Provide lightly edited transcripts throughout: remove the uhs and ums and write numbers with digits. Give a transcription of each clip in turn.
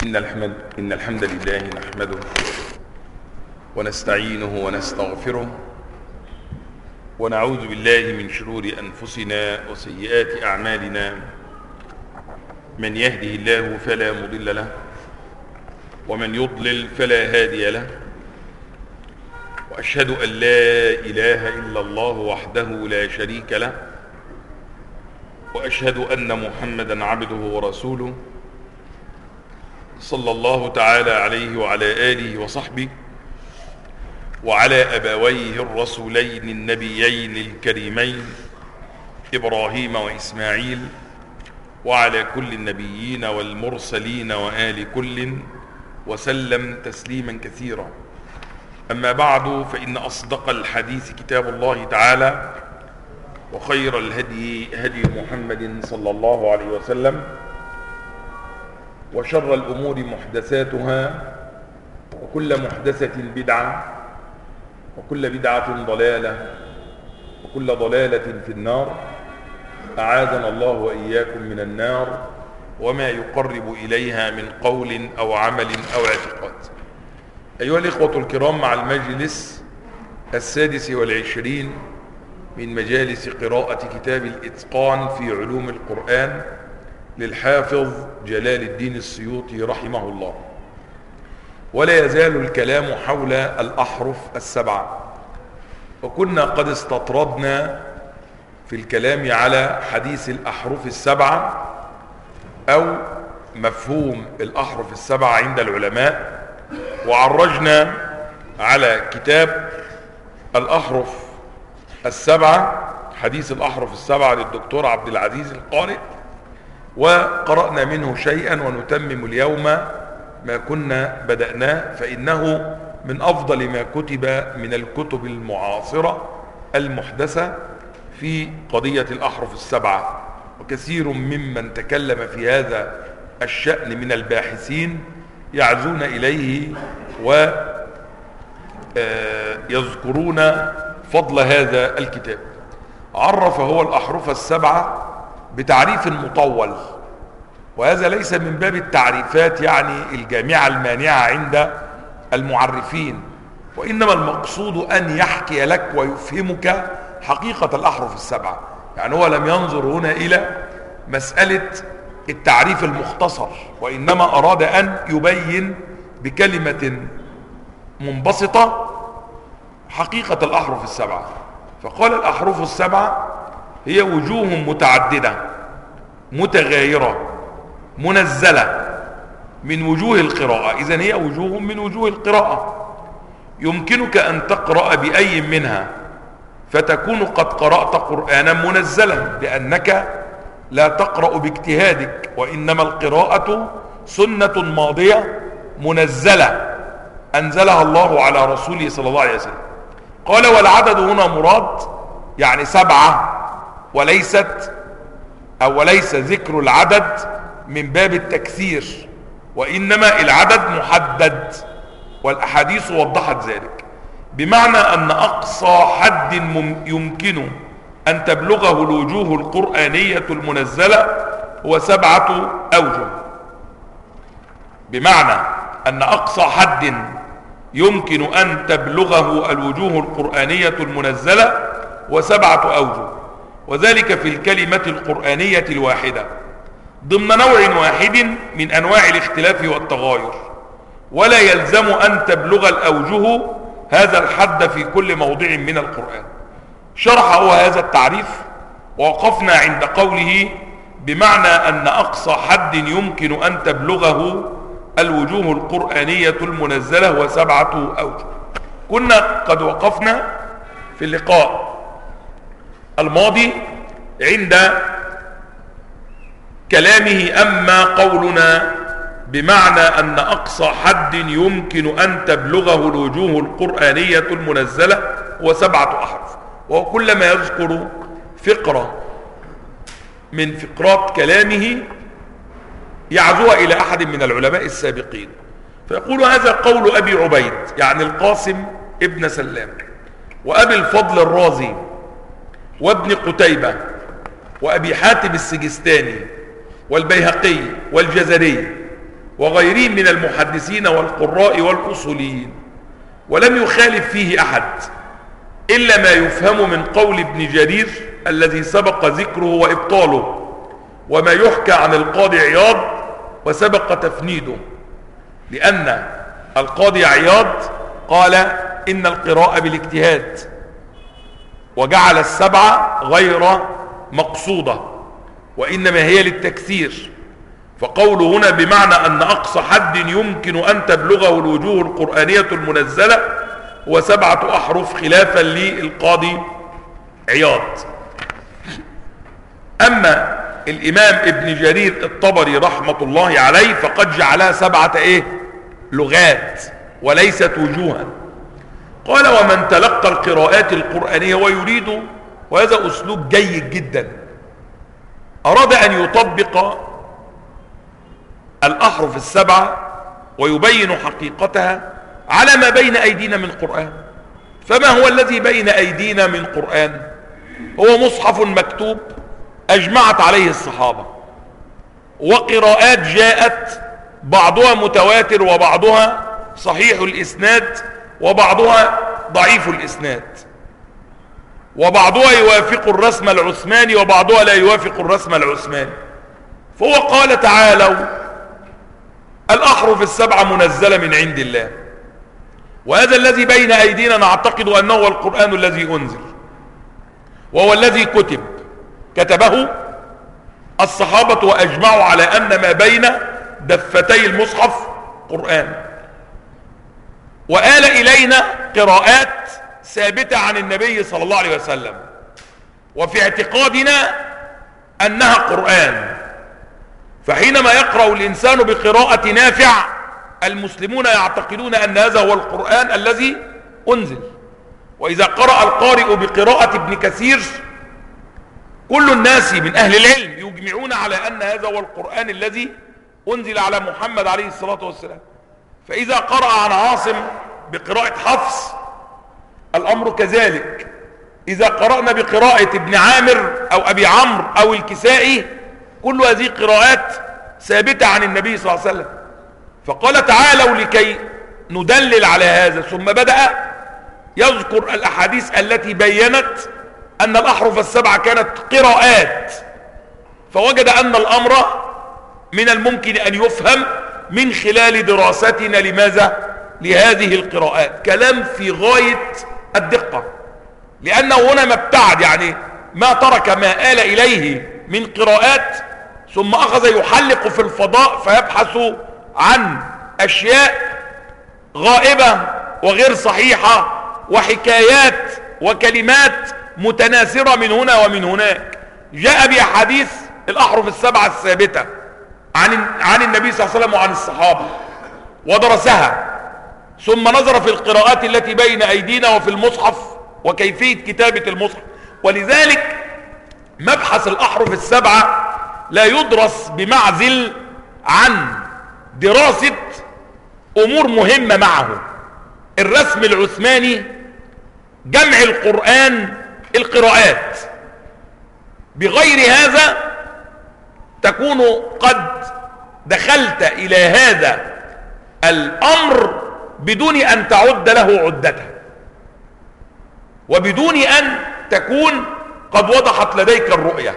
إن الحمد لله نحمده ونستعينه ونستغفره ونعوذ بالله من شرور أنفسنا وسيئات أعمالنا. من يهده الله فلا مضل له ومن يضلل فلا هادي له، وأشهد أن لا إله إلا الله وحده لا شريك له، وأشهد أن محمدا عبده ورسوله صلى الله تعالى عليه وعلى آله وصحبه وعلى أبويه الرسولين النبيين الكريمين إبراهيم وإسماعيل وعلى كل النبيين والمرسلين وآل كل وسلم تسليما كثيرا. أما بعد، فإن أصدق الحديث كتاب الله تعالى، وخير الهدي هدي محمد صلى الله عليه وسلم، وشر الأمور محدثاتها، وكل محدثة بدعة، وكل بدعة ضلالة، وكل ضلالة في النار. أعاذنا الله وإياكم من النار وما يقرب إليها من قول أو عمل أو اعتقاد. أيها الإخوة الكرام، مع المجلس 26 من مجالس قراءة كتاب الإتقان في علوم القرآن للحافظ جلال الدين السيوطي رحمه الله، ولا يزال الكلام حول الأحرف السبعة. وكنا قد استطردنا في الكلام على حديث الأحرف السبعة أو مفهوم الأحرف السبعة عند العلماء، وعرجنا على كتاب الأحرف السبعة، حديث الأحرف السبعة للدكتور عبد العزيز القارئ، وقرأنا منه شيئا، ونتمم اليوم ما كنا بدأناه، فإنه من أفضل ما كتب من الكتب المعاصرة المحدثة في قضية الأحرف السبعة. وكثير ممن تكلم في هذا الشأن من الباحثين يعزون إليه ويذكرون فضل هذا الكتاب. عرف هو الأحرف السبعة بتعريف مطول، وهذا ليس من باب التعريفات يعني الجامعة المانعة عند المعرفين، وإنما المقصود أن يحكي لك ويفهمك حقيقة الأحرف السبعة. يعني هو لم ينظر هنا إلى مسألة التعريف المختصر، وإنما أراد أن يبين بكلمة منبسطة حقيقة الأحرف السبعة. فقال الأحرف السبعة هي وجوه متعددة متغايرة منزلة من وجوه القراءة. إذن هي وجوه من وجوه القراءة، يمكنك أن تقرأ بأي منها فتكون قد قرأت قرآنا منزلا، لأنك لا تقرأ باجتهادك، وإنما القراءة سنة ماضية منزلة أنزلها الله على رسوله صلى الله عليه وسلم. قال والعدد هنا مراد يعني 7، وليس ذكر العدد من باب التكثير، وإنما العدد محدد، والأحاديث وضحت ذلك، بمعنى أن أقصى حد يمكن أن تبلغه الوجوه القرآنية المنزلة هو 7 أوجه. بمعنى أن أقصى حد يمكن أن تبلغه الوجوه القرآنية المنزلة هو 7 أوجه، وذلك في الكلمة القرآنية الواحدة ضمن نوع واحد من أنواع الاختلاف والتغاير، ولا يلزم أن تبلغ الأوجه هذا الحد في كل موضع من القرآن. شرح هو هذا التعريف، ووقفنا عند قوله بمعنى أن أقصى حد يمكن أن تبلغه الوجوه القرآنية المنزلة هو 7 أوجه. كنا قد وقفنا في اللقاء الماضي عند كلامه أما قولنا بمعنى أن أقصى حد يمكن أن تبلغه الوجوه القرآنية المنزلة هو 7 أحرف، وهو كلما يذكر فقرة من فقرات كلامه يعزوها إلى أحد من العلماء السابقين، فيقول هذا قول أبي عبيد يعني القاسم ابن سلام، وأبي الفضل الرازي، وابن قتيبة، وأبي حاتم السجستاني، والبيهقي والجزري وغيرهم من المحدثين والقراء والأصوليين، ولم يخالف فيه أحد إلا ما يفهم من قول ابن جرير الذي سبق ذكره وإبطاله، وما يحكى عن القاضي عياض وسبق تفنيده، لأن القاضي عياض قال إن القراءة بالاجتهاد، وجعل السبعة غير مقصودة وإنما هي للتكثير. فقوله هنا بمعنى أن أقصى حد يمكن أن تبلغه الوجوه القرآنية المنزلة هو 7 أحرف خلافا للقاضي عياض. أما الإمام ابن جرير الطبري رحمة الله عليه فقد جعلها 7 لغات وليست وجوها. قال ومن تلقى القراءات القرآنية ويريد، وهذا أسلوب جيد جدا، أراد أن يطبق الأحرف 7 ويبين حقيقتها على ما بين أيدينا من قرآن. فما هو الذي بين أيدينا من قرآن؟ هو مصحف مكتوب أجمعت عليه الصحابة، وقراءات جاءت بعضها متواتر وبعضها صحيح الإسناد وبعضها ضعيف الإسناد، وبعضها يوافق الرسم العثماني وبعضها لا يوافق الرسم العثماني. فهو قال تعالوا الأحرف 7 منزلة من عند الله، وهذا الذي بين أيدينا نعتقد أنه هو القرآن الذي أنزل، وهو الذي كتبه الصحابة وأجمعوا على أن ما بين دفتي المصحف قرآن. وآل إلينا قراءات ثابتة عن النبي صلى الله عليه وسلم، وفي اعتقادنا أنها قرآن. فحينما يقرأ الإنسان بقراءة نافع المسلمون يعتقدون أن هذا هو القرآن الذي أنزل. وإذا قرأ القارئ بقراءة ابن كثير كل الناس من أهل العلم يجمعون على أن هذا هو القرآن الذي أنزل على محمد عليه الصلاة والسلام. فإذا قرأ عن عاصم بقراءة حفص الأمر كذلك. إذا قرأنا بقراءة ابن عامر أو أبي عمرو أو الكسائي كل هذه قراءات ثابتة عن النبي صلى الله عليه وسلم. فقال تعالوا لكي ندلل على هذا، ثم بدأ يذكر الأحاديث التي بيّنت أن الأحرف 7 كانت قراءات، فوجد أن الأمر من الممكن أن يفهم من خلال دراستنا لماذا لهذه القراءات. كلام في غاية الدقة، لأنه هنا ما ابتعد، يعني ما ترك ما آل إليه من قراءات ثم أخذ يحلق في الفضاء فيبحث عن أشياء غائبة وغير صحيحة وحكايات وكلمات متناثرة من هنا ومن هناك. جاء بأحاديث الأحرف 7 الثابتة عن النبي صلى الله عليه وسلم وعن الصحابة ودرسها، ثم نظر في القراءات التي بين أيدينا وفي المصحف وكيفية كتابة المصحف. ولذلك مبحث الأحرف 7 لا يدرس بمعزل عن دراسة أمور مهمة معه. الرسم العثماني جمع القرآن القراءات، بغير هذا تكون قد دخلت إلى هذا الأمر بدون أن تعد له عدته، وبدون أن تكون قد وضحت لديك الرؤية،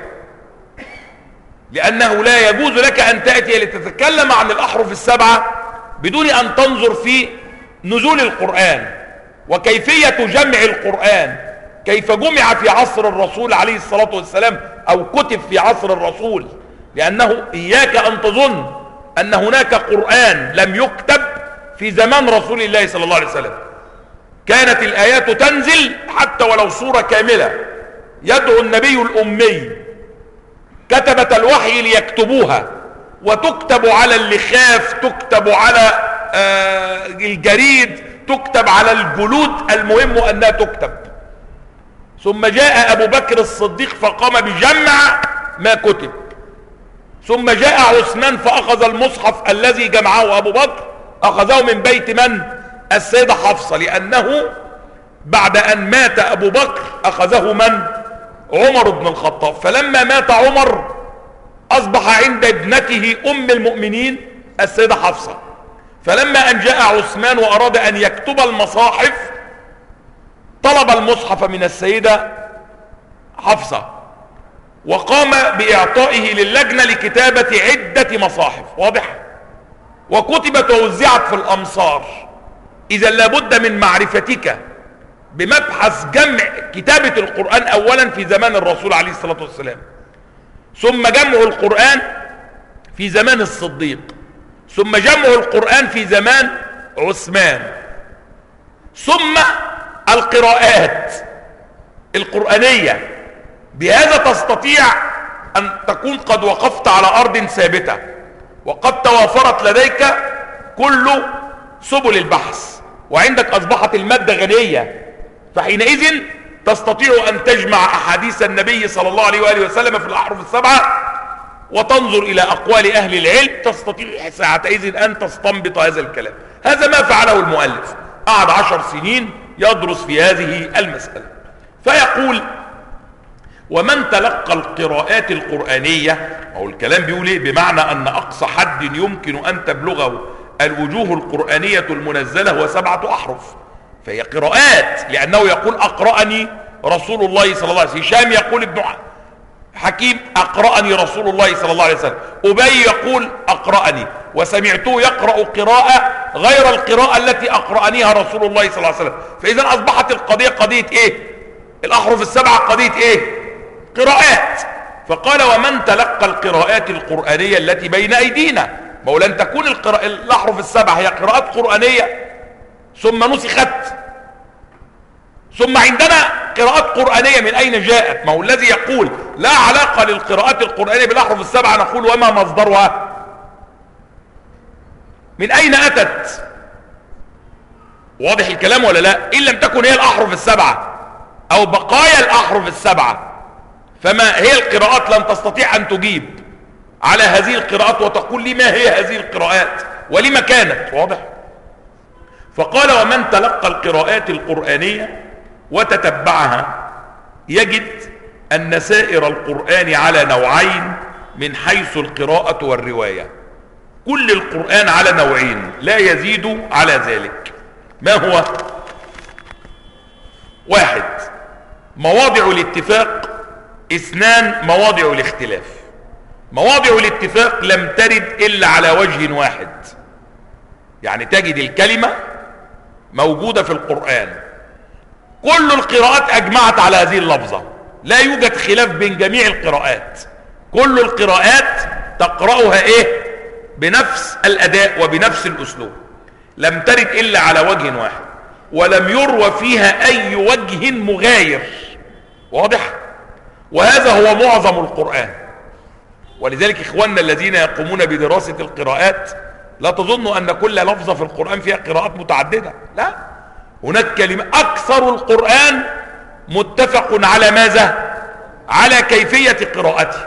لأنه لا يجوز لك أن تأتي لتتكلم عن الأحرف 7 بدون أن تنظر في نزول القرآن وكيفية جمع القرآن، كيف جمع في عصر الرسول عليه الصلاة والسلام أو كتب في عصر الرسول. لأنه إياك أن تظن أن هناك قرآن لم يكتب في زمان رسول الله صلى الله عليه وسلم. كانت الآيات تنزل حتى ولو سورة كاملة، يدعو النبي الأمي كتبة الوحي ليكتبوها، وتكتب على اللخاف، تكتب على الجريد، تكتب على الجلود، المهم أنها تكتب. ثم جاء أبو بكر الصديق فقام بجمع ما كتب، ثم جاء عثمان فأخذ المصحف الذي جمعه أبو بكر، أخذه من بيت من؟ السيدة حفصة، لأنه بعد أن مات أبو بكر أخذه من؟ عمر بن الخطاب. فلما مات عمر أصبح عند ابنته أم المؤمنين السيدة حفصة. فلما أن جاء عثمان وأراد أن يكتب المصاحف طلب المصحف من السيدة حفصة وقام بإعطائه للجنة لكتابة عدة مصاحف. واضح؟ وكتبت ووزعت في الأمصار. إذا لابد من معرفتك بمبحث جمع كتابة القرآن أولا في زمان الرسول عليه الصلاة والسلام، ثم جمع القرآن في زمان الصديق، ثم جمع القرآن في زمان عثمان، ثم القراءات القرآنية. بهذا تستطيع أن تكون قد وقفت على أرض ثابتة وقد توافرت لديك كل سبل البحث، وعندك أصبحت المادة غنية، فحينئذ تستطيع أن تجمع أحاديث النبي صلى الله عليه وآله وسلم في الأحرف السبعة وتنظر إلى أقوال أهل العلم، تستطيع ساعتئذ أن تستنبط هذا الكلام. هذا ما فعله المؤلف، قعد 10 سنين يدرس في هذه المسألة. فيقول: ومن تلقى القراءات القرآنية، أو الكلام بيقول إيه؟ بمعنى أن أقصى حد يمكن أن تبلغه الوجوه القرآنية المنزلة هو 7 أحرف، فهي قراءات، لأنه يقول أقرأني رسول الله صلى الله عليه وسلم، هشام يقول ابن حكيم أقرأني رسول الله صلى الله عليه وسلم، أبي يقول أقرأني، وسمعته يقرأ قراءة غير القراءة التي أقرأنيها رسول الله صلى الله عليه وسلم. فإذا أصبحت القضية قضية إيه؟ الأحرف السبعة قضية إيه؟ قراءات. فقال: ومن تلقى القراءات القرآنية التي بين أيدينا. ما هو لن تكون الأحرف السبعة هي قراءات قرآنية ثم نسخت، ثم عندنا قراءات قرآنية من أين جاءت؟ ما هو الذي يقول لا علاقة للقراءات القرآنية بالأحرف السبعة نقول: وما مصدرها؟ من أين أتت؟ واضح الكلام ولا لا؟ إن لم تكن هي الأحرف السبعة أو بقايا الأحرف السبعة، فما هي القراءات؟ لن تستطيع أن تجيب على هذه القراءات وتقول لي ما هي هذه القراءات ولما كانت. واضح؟ فقال: ومن تلقى القراءات القرآنية وتتبعها يجد أن سائر القرآن على نوعين من حيث القراءة والرواية. كل القرآن على نوعين لا يزيد على ذلك. ما هو؟ 1 مواضع الاتفاق، 2 مواضع الاختلاف. مواضع الاتفاق لم ترد إلا على وجه واحد، يعني تجد الكلمة موجودة في القرآن، كل القراءات أجمعت على هذه اللفظة، لا يوجد خلاف بين جميع القراءات، كل القراءات تقرأها إيه؟ بنفس الأداء وبنفس الأسلوب. لم ترد إلا على وجه واحد، ولم يروى فيها أي وجه مغاير. واضح؟ وهذا هو معظم القرآن. ولذلك إخواننا الذين يقومون بدراسة القراءات لا تظنوا أن كل لفظة في القرآن فيها قراءات متعددة، لا، هناك كلمة. أكثر القرآن متفق على ماذا؟ على كيفية قراءته.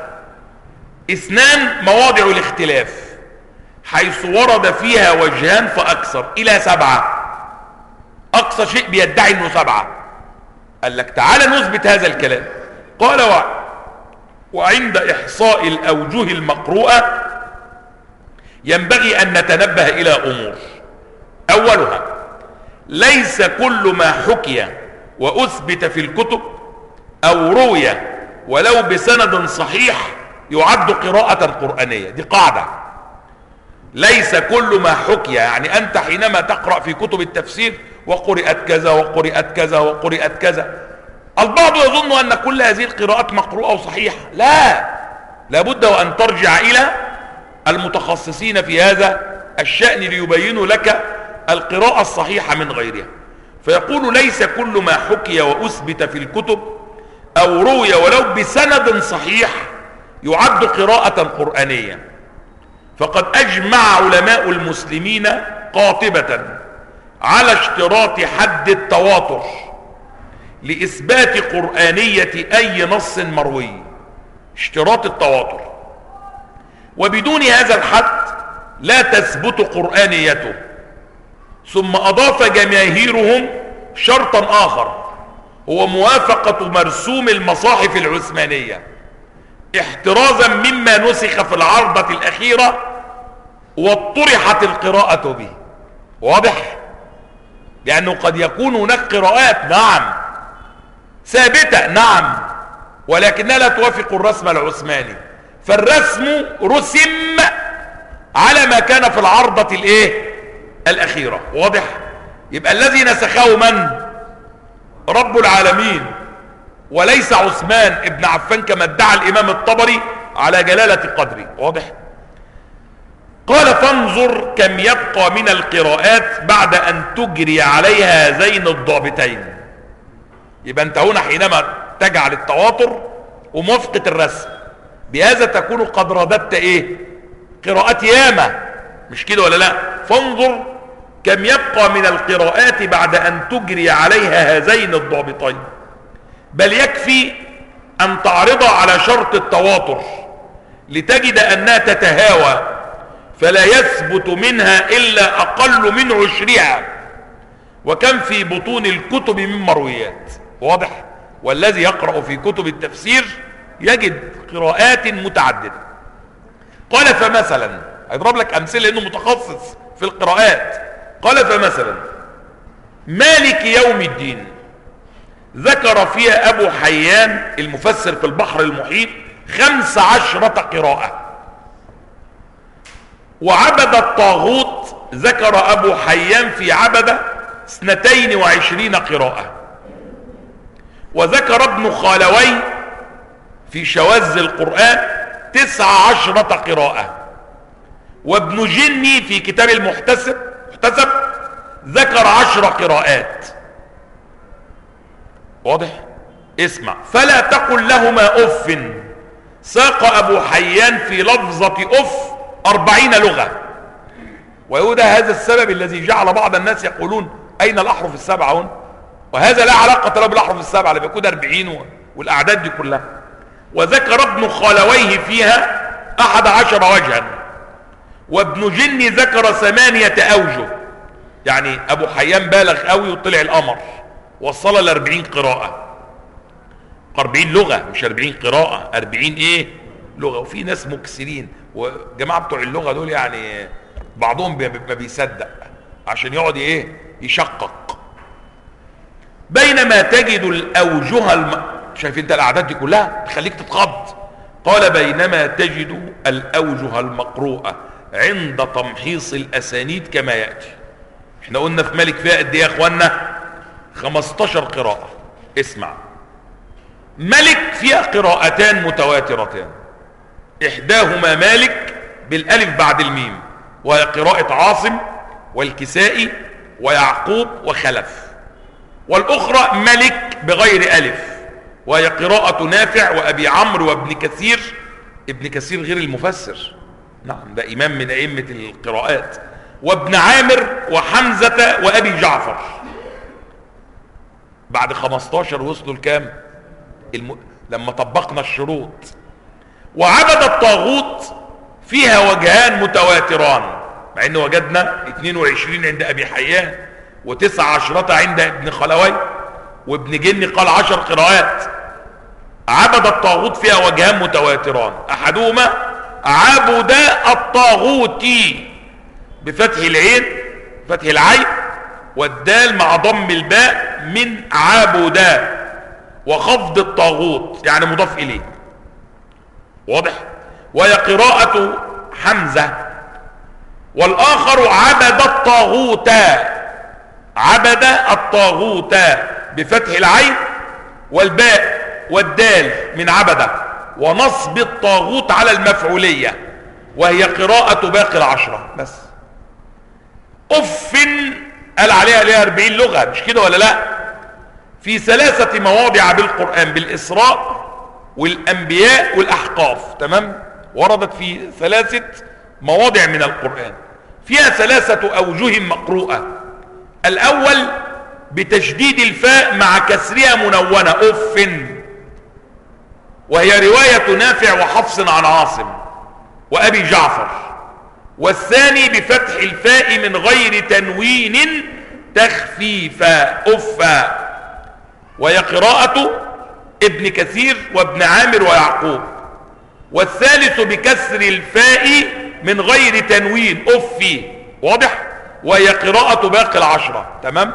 2 مواضع الاختلاف، حيث ورد فيها وجهان فأكثر، إلى 7. أقصى شيء بيدعي أنه 7. قال لك تعال نثبت هذا الكلام. قال: وعند إحصاء الأوجه المقروءة ينبغي أن نتنبه إلى أمور. أولها: ليس كل ما حكي وأثبت في الكتب أو روي ولو بسند صحيح يعد قراءة قرآنية. دي قاعدة. ليس كل ما حكي، يعني أنت حينما تقرأ في كتب التفسير وقرئت كذا وقرئت كذا وقرئت كذا، البعض يظن أن كل هذه القراءات مقروءة وصحيحة. لا، لابد وأن ترجع إلى المتخصصين في هذا الشأن ليبينوا لك القراءة الصحيحة من غيرها. فيقول: ليس كل ما حكي وأثبت في الكتب أو روي ولو بسند صحيح يعد قراءة قرآنية. فقد أجمع علماء المسلمين قاطبة على اشتراط حد التواتر لإثبات قرآنية أي نص مروي، اشتراط التواتر، وبدون هذا الحد لا تثبت قرآنيته. ثم أضاف جماهيرهم شرطا آخر، هو موافقة مرسوم المصاحف العثمانية احترازا مما نسخ في العرضة الأخيرة واطرحت القراءة به. واضح؟ لأنه قد يكون هناك قراءات نعم ثابتة نعم، ولكنها لا توافق الرسم العثماني، فالرسم رسم على ما كان في العرضة الأخيرة. واضح؟ يبقى الذي نسخه من؟ رب العالمين، وليس عثمان ابن عفان كما ادعى الإمام الطبري على جلالة قدره. واضح؟ قال فانظر كم يبقى من القراءات بعد أن تجري عليها هذين الضابطين. يبقى انت هنا حينما تجعل التواتر وموافقة الرسم، بهذا تكون قد رددت قراءات ياما، مش كده ولا لا؟ فانظر كم يبقى من القراءات بعد أن تجري عليها هذين الضابطين، بل يكفي أن تعرض على شرط التواتر لتجد أنها تتهاوى، فلا يثبت منها إلا أقل من عشرها، وكم في بطون الكتب من مرويات. واضح؟ والذي يقرأ في كتب التفسير يجد قراءات متعددة. قال فمثلا، هيضرب لك أمثلة لأنه متخصص في القراءات. قال فمثلا مالك يوم الدين ذكر فيها أبو حيان المفسر في البحر المحيط 15 قراءة. وعبد الطاغوت ذكر أبو حيان في عبد 22 قراءة. وذكر ابن خالوي في شواذ القرآن 19 قراءة. وابن جني في كتاب المحتسب ذكر 10 قراءات. واضح؟ اسمع، فلا تقل لهما اف. ساق ابو حيان في لفظة اف 40 لغة. ويهود هذا السبب الذي جعل بعض الناس يقولون اين الاحرف السبعة هنا، وهذا لا علاقة له بالاحرف السبعة اللي بيكون 40 والاعداد دي كلها. وذكر ابن خالويه فيها 11 وجها. وابن جني ذكر 8 اوجه. يعني ابو حيان بالغ قوي وطلع القمر، وصل ل 40 قراءة. 40 لغة مش 40 قراءة، 40 لغة. وفي ناس مكسرين، وجماعة بتوع اللغة دول يعني بعضهم ما بيصدق عشان يقعد يشقق. بينما تجد الاوجه شايف انت الاعداد دي كلها تخليك تتخض. قال بينما تجد الاوجه المقروءة عند تمحيص الاسانيد كما يأتي. احنا قلنا في مالك فيها قد ايه يا اخوانا؟ 15 قراءة. اسمع، ملك فيها قراءتان متواترتان، احداهما مالك بالالف بعد الميم، وهي قراءة عاصم والكسائي ويعقوب وخلف. والاخرى ملك بغير الف، وهي قراءة نافع وابي عمرو وابن كثير. ابن كثير غير المفسر، نعم ده امام من ائمة القراءات. وابن عامر وحمزة وابي جعفر. بعد 15 وصلوا لكام؟ لما طبقنا الشروط. وعبد الطاغوت فيها وجهان متواتران، مع ان وجدنا 22 عند ابي حيان و19 عند ابن خلوي، وابن جني قال 10 قراءات. عبد الطاغوت فيها وجهان متواتران، احدهما عبد الطاغوت بفتح العين، فتح العين والدال مع ضم الباء من عبد، وخفض الطاغوت يعني مضاف اليه. واضح؟ وهي قراءة حمزة. والاخر عبد الطاغوت، عبد الطاغوت بفتح العين والباء والدال من عبده، ونصب الطاغوت على المفعولية، وهي قراءة باقي العشرة بس. اف قال عليها 40 لغة، مش كده ولا لا؟ في 3 مواضع بالقرآن، بالإسراء والأنبياء والأحقاف. تمام؟ وردت في 3 مواضع من القرآن، فيها 3 أوجه مقروءة. الأول بتشديد الفاء مع كسرها منونة أف، وهي رواية نافع وحفص عن عاصم وأبي جعفر. والثاني بفتح الفاء من غير تنوين تخفيفا أفا، وهي قراءة ابن كثير وابن عامر ويعقوب. والثالث بكسر الفاء من غير تنوين أفي، واضح؟ وهي قراءة باقي العشرة. تمام؟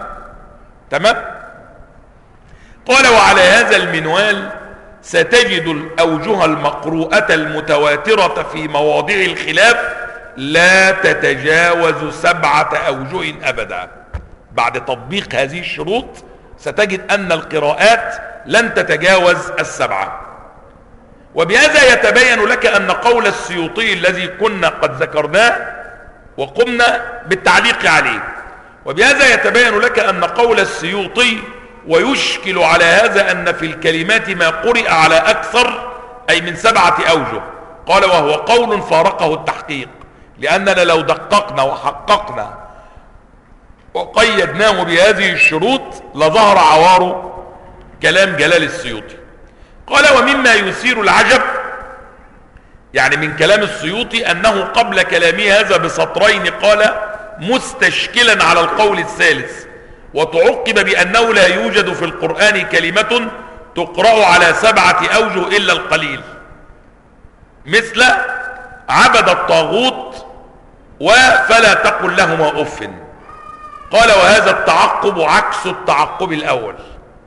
قال وعلى هذا المنوال ستجد الأوجه المقروءة المتواترة في مواضع الخلاف لا تتجاوز 7 أوجه أبدا. بعد تطبيق هذه الشروط ستجد أن القراءات لن تتجاوز 7. وبهذا يتبين لك أن قول السيوطي الذي كنا قد ذكرناه وقمنا بالتعليق عليه، وبهذا يتبين لك أن قول السيوطي ويشكل على هذا أن في الكلمات ما قرئ على أكثر أي من 7 أوجه. قال وهو قول فارقه التحقيق، لأننا لو دققنا وحققنا وقيدناه بهذه الشروط لظهر عوار كلام جلال السيوطي. قال ومما يثير العجب يعني من كلام السيوطي أنه قبل كلامه هذا بسطرين قال مستشكلا على القول الثالث، وتعقب بأنه لا يوجد في القرآن كلمة تقرأ على 7 أوجه إلا القليل، مثل عبد الطاغوت وفلا تقل لهما أف. قال وهذا التعقب عكس التعقب الأول،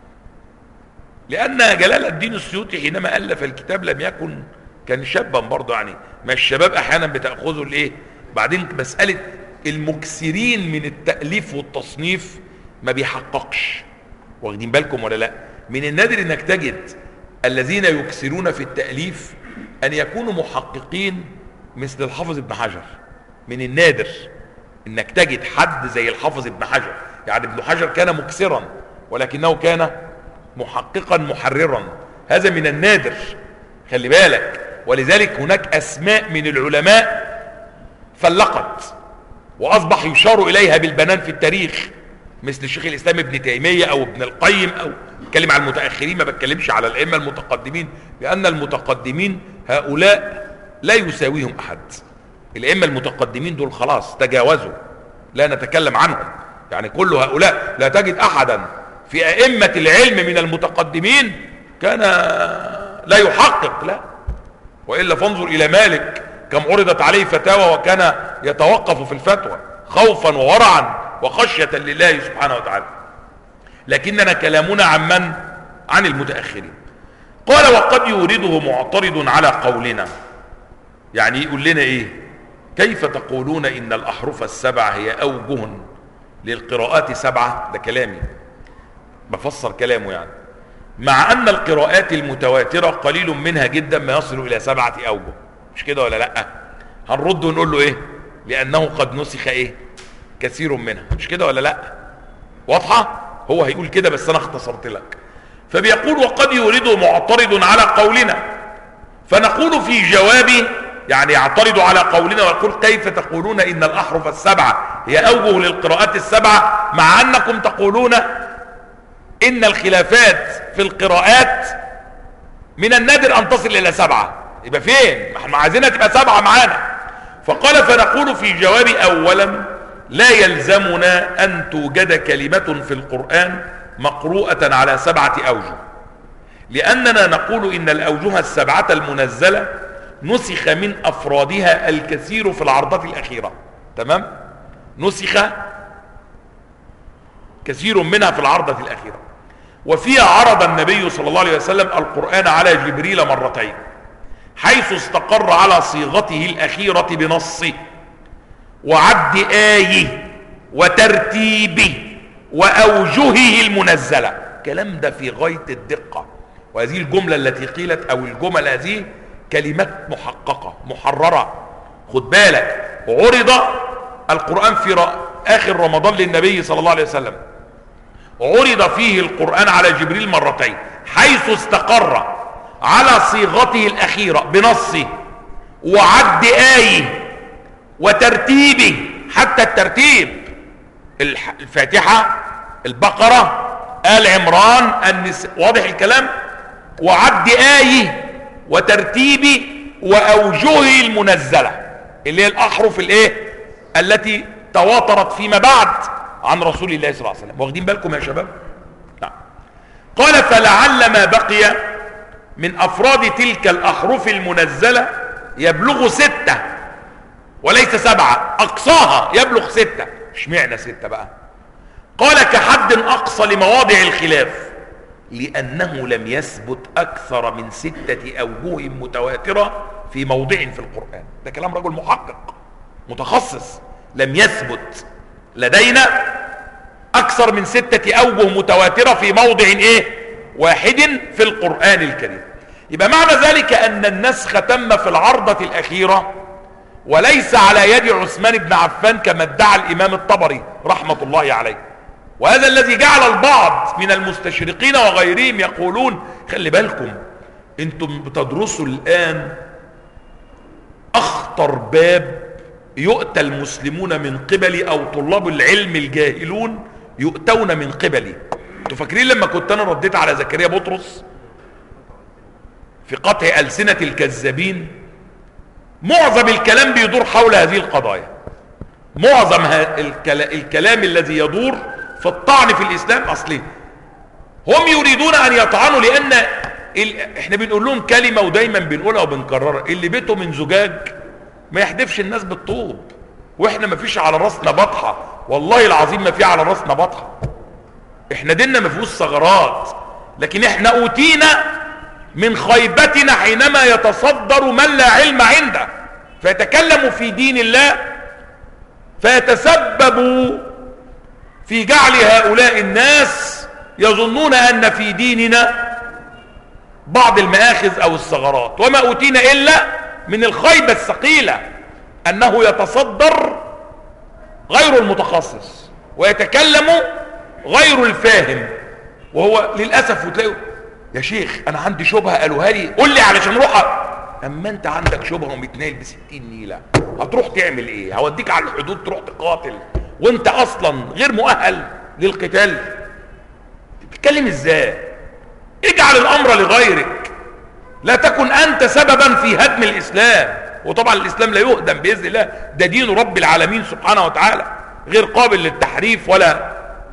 لأن جلال الدين السيوطي حينما ألف الكتاب لم يكن كان شابا برضه، يعني ما الشباب أحيانا بتأخذه الإيه. بعدين مسألة المكثرين من التأليف والتصنيف ما بيحققش، واخدين بالكم ولا لا؟ من النادر انك تجد الذين يكثرون في التأليف ان يكونوا محققين مثل الحافظ ابن حجر. من النادر انك تجد حد زي الحافظ ابن حجر، يعني ابن حجر كان مكثرا ولكنه كان محققا محررا، هذا من النادر، خلي بالك. ولذلك هناك اسماء من العلماء فلقت واصبح يشار اليها بالبنان في التاريخ، مثل شيخ الاسلام ابن تيمية او ابن القيم، او بتكلم عن المتأخرين ما بتكلمش على الائمة المتقدمين، لان المتقدمين هؤلاء لا يساويهم احد. الائمة المتقدمين دول خلاص تجاوزوا، لا نتكلم عنهم، يعني كل هؤلاء لا تجد احدا في ائمة العلم من المتقدمين كان لا يحقق، لا. وإلا فانظر إلى مالك كم عرضت عليه فتاوى وكان يتوقف في الفتوى خوفا وورعا وخشية لله سبحانه وتعالى. لكننا كلامنا عن من؟ عن المتأخرين. قال وقد يورده معترض على قولنا، يعني يقول لنا ايه؟ كيف تقولون ان الأحرف 7 هي أوجه للقراءات 7؟ ده كلامي بفسر كلامه، يعني مع أن القراءات المتواترة قليل منها جدا ما يصل إلى 7 أوجه، مش كده ولا لأ؟ هنرد ونقول له إيه؟ لأنه قد نسخ إيه؟ كثير منها، مش كده ولا لأ؟ واضحة؟ هو هيقول كده بس أنا اختصرت لك. فبيقول وقد يورد معترض على قولنا، فنقول في جوابه، يعني يعترض على قولنا ويقول كيف تقولون إن الأحرف 7 هي أوجه للقراءات 7، مع أنكم تقولون إن الخلافات في القراءات من النادر أن تصل إلى 7، يبقى فين؟ احنا عايزينها تبقى 7 معانا. فقال فنقول في جواب أولا لا يلزمنا أن توجد كلمة في القرآن مقروءة على 7 أوجه، لأننا نقول إن الأوجه 7 المنزلة نسخ من أفرادها الكثير في العرضة الأخيرة. تمام؟ نسخ كثير منها في العرضة الأخيرة، وفيها عرض النبي صلى الله عليه وسلم القرآن على جبريل 2 مرات، حيث استقر على صيغته الأخيرة بنصه وعد آيه وترتيبه وأوجهه المنزلة. الكلام ده في غاية الدقة، وهذه الجملة التي قيلت أو الجمل هذه كلمات محققة محررة. خد بالك، عرض القرآن في آخر رمضان للنبي صلى الله عليه وسلم، عرض فيه القرآن على جبريل 2 مرات، حيث استقر على صيغته الأخيرة بنصه وعد آيه وترتيبه، حتى الترتيب الفاتحة البقرة آل عمران النساء، واضح الكلام؟ وعد آيه وترتيبه وأوجهه المنزلة، اللي هي الأحرف الايه التي تواترت فيما بعد عن رسول الله صلى الله عليه وسلم. واخدين بالكم يا شباب؟ نعم. قال فلعل ما بقي من أفراد تلك الأحرف المنزلة يبلغ 6، وليس 7، اقصاها يبلغ 6. اشمعنى 6 بقى؟ قال كحد اقصى لمواضع الخلاف، لانه لم يثبت اكثر من 6 اوجه متواترة في موضع في القرآن. ده كلام رجل محقق متخصص. لم يثبت لدينا اكثر من 6 اوجه متواترة في موضع واحد في القرآن الكريم. يبقى معنى ذلك ان النسخ تم في العرضة الاخيرة وليس على يد عثمان بن عفان كما ادعى الامام الطبري رحمة الله عليه. وهذا الذي جعل البعض من المستشرقين وغيرهم يقولون خلي بالكم انتم بتدرسوا الان اخطر باب يؤتى المسلمون من قبلي، او طلاب العلم الجاهلون يؤتون من قبلي. انتوا فاكرين لما كنت انا رديت على زكريا بطرس في قطع ألسنة الكذابين؟ معظم الكلام بيدور حول هذه القضايا. معظم الكلام الذي يدور في الطعن في الاسلام اصلي هم يريدون ان يطعنوا، لان احنا بنقول لهم كلمة ودايما بنقولها وبنكررها: اللي بيته من زجاج ما يحدفش الناس بالطوب. واحنا ما فيش على راسنا بطحة، والله العظيم ما في على راسنا بطحة. احنا ديننا ما فيهوش ثغرات، لكن احنا اوتينا من خيبتنا حينما يتصدر من لا علم عنده فيتكلم في دين الله، فيتسبب في جعل هؤلاء الناس يظنون ان في ديننا بعض المآخذ او الثغرات. وما اوتينا الا من الخيبة الثقيلة انه يتصدر غير المتخصص ويتكلم غير الفاهم. وهو للأسف وتلاقيه: يا شيخ انا عندي شبهة قالوها لي، قول لي علشان اروح. اما انت عندك شبهة ومتنايل ب60 نيلة، هتروح تعمل ايه؟ هوديك على الحدود تروح تقاتل وانت اصلا غير مؤهل للقتال؟ تتكلم ازاي؟ اجعل الامر لغيرك، لا تكن انت سببا في هدم الاسلام. وطبعا الاسلام لا يهدم باذن الله، ده دين رب العالمين سبحانه وتعالى، غير قابل للتحريف ولا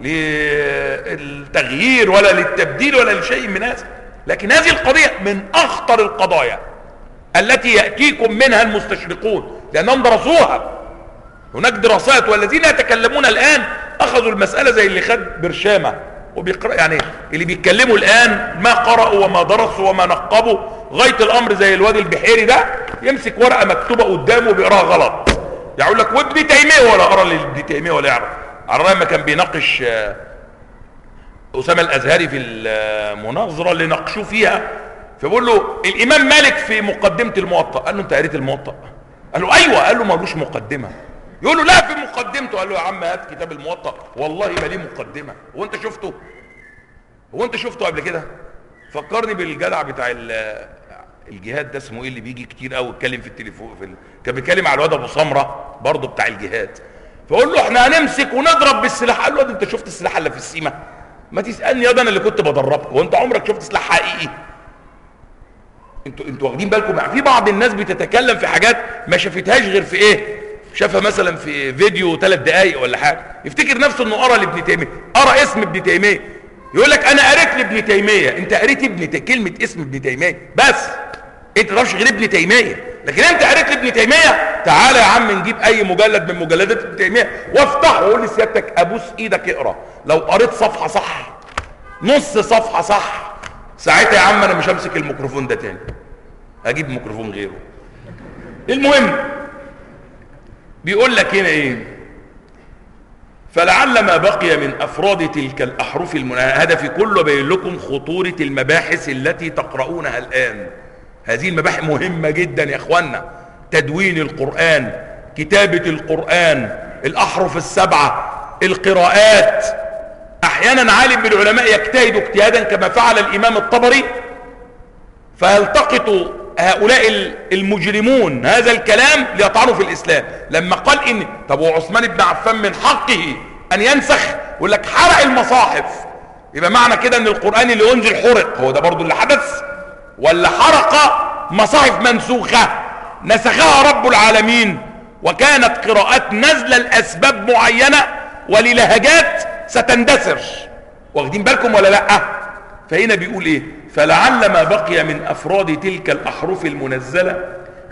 للتغيير ولا للتبديل ولا لشيء من هذا. لكن هذه القضية من اخطر القضايا التي يأتيكم منها المستشرقون، لانهم درسوها. هناك دراسات، والذين يتكلمون الان اخذوا المسألة زي اللي خد برشامة وبيقرأ، يعني اللي بيتكلموا الان ما قرأوا وما درسوا وما نقبوا غاية الامر زي الواد البحيري ده، يمسك ورقة مكتوبة قدامه وبيقراها غلط، يقول لك وابن تيمية، ولا قرأ لابن تيمية ولا يعرف. على ما كان بيناقش أسامة الأزهري في المناظرة اللي ناقشوه فيها، فبقول له الإمام مالك في مقدمة الموطأ، قال له أنت قريت الموطأ؟ قال له أيوة. قال له مالوش مقدمة. يقول له لا في مقدمته. قال له يا عم هات كتاب الموطأ، والله ما ليه مقدمة. هو أنت شفته؟ هو أنت شفته قبل كده؟ فكرني بالجدع بتاع الجهاد ده، اسمه ايه اللي بيجي كتير قوي يتكلم في التليفون كان بيتكلم على الواد ابو سمره برضه بتاع الجهاد، فقول له احنا هنمسك ونضرب بالسلاح. قال له انت شفت السلاح اللي في السيمه؟ ما تسالني يا ده انا اللي كنت بدربكم، وانت عمرك شفت سلاح حقيقي؟ انتوا واخدين بالكم؟ في بعض الناس بتتكلم في حاجات ما شافتهاش غير في ايه؟ شافها مثلا في فيديو 3 دقايق ولا حاجه، يفتكر نفسه انه قرا لابن تيميه، قرا اسم ابن تيميه، يقول لك انا قريت لابن تيميه. انت قريت كلمه اسم ابن تيميه بس، انت ما تعرفش غير ابن تيميه. لكن انت قريت لابن تيميه، تعالى يا عم نجيب اي مجلد من مجلدات ابن تيميه وافتحه وقول لي سيادتك ابوس ايدك اقرا. لو قريت صفحه صح، نص صفحه صح، ساعتها يا عم انا مش همسك الميكروفون ده تاني، اجيب ميكروفون غيره. المهم بيقول لك هنا ايه؟ فلعل ما بقي من افراد تلك الاحرف هدفي كله بين لكم خطورة المباحث التي تقرؤونها الان. هذه المباحث مهمة جدا يا اخوانا، تدوين القرآن، كتابة القرآن، الاحرف السبعة، القراءات. احيانا عالم من العلماء يجتهد اجتهادا كما فعل الامام الطبري، فيلتقط هؤلاء المجرمون هذا الكلام ليطعنوا في الاسلام. لما قال ان طب وعثمان بن عفان من حقه ان ينسخ، يقول لك حرق المصاحف، يبقى معنى كده ان القرآن اللي انزل حرق، هو ده برضو اللي حدث؟ ولا حرق مصاحف منسوخة نسخها رب العالمين، وكانت قراءات نزل الاسباب معينة وللهجات ستندثر. واخدين بالكم ولا لا؟ فهنا بيقول ايه؟ فلعل ما بقي من افراد تلك الاحرف المنزلة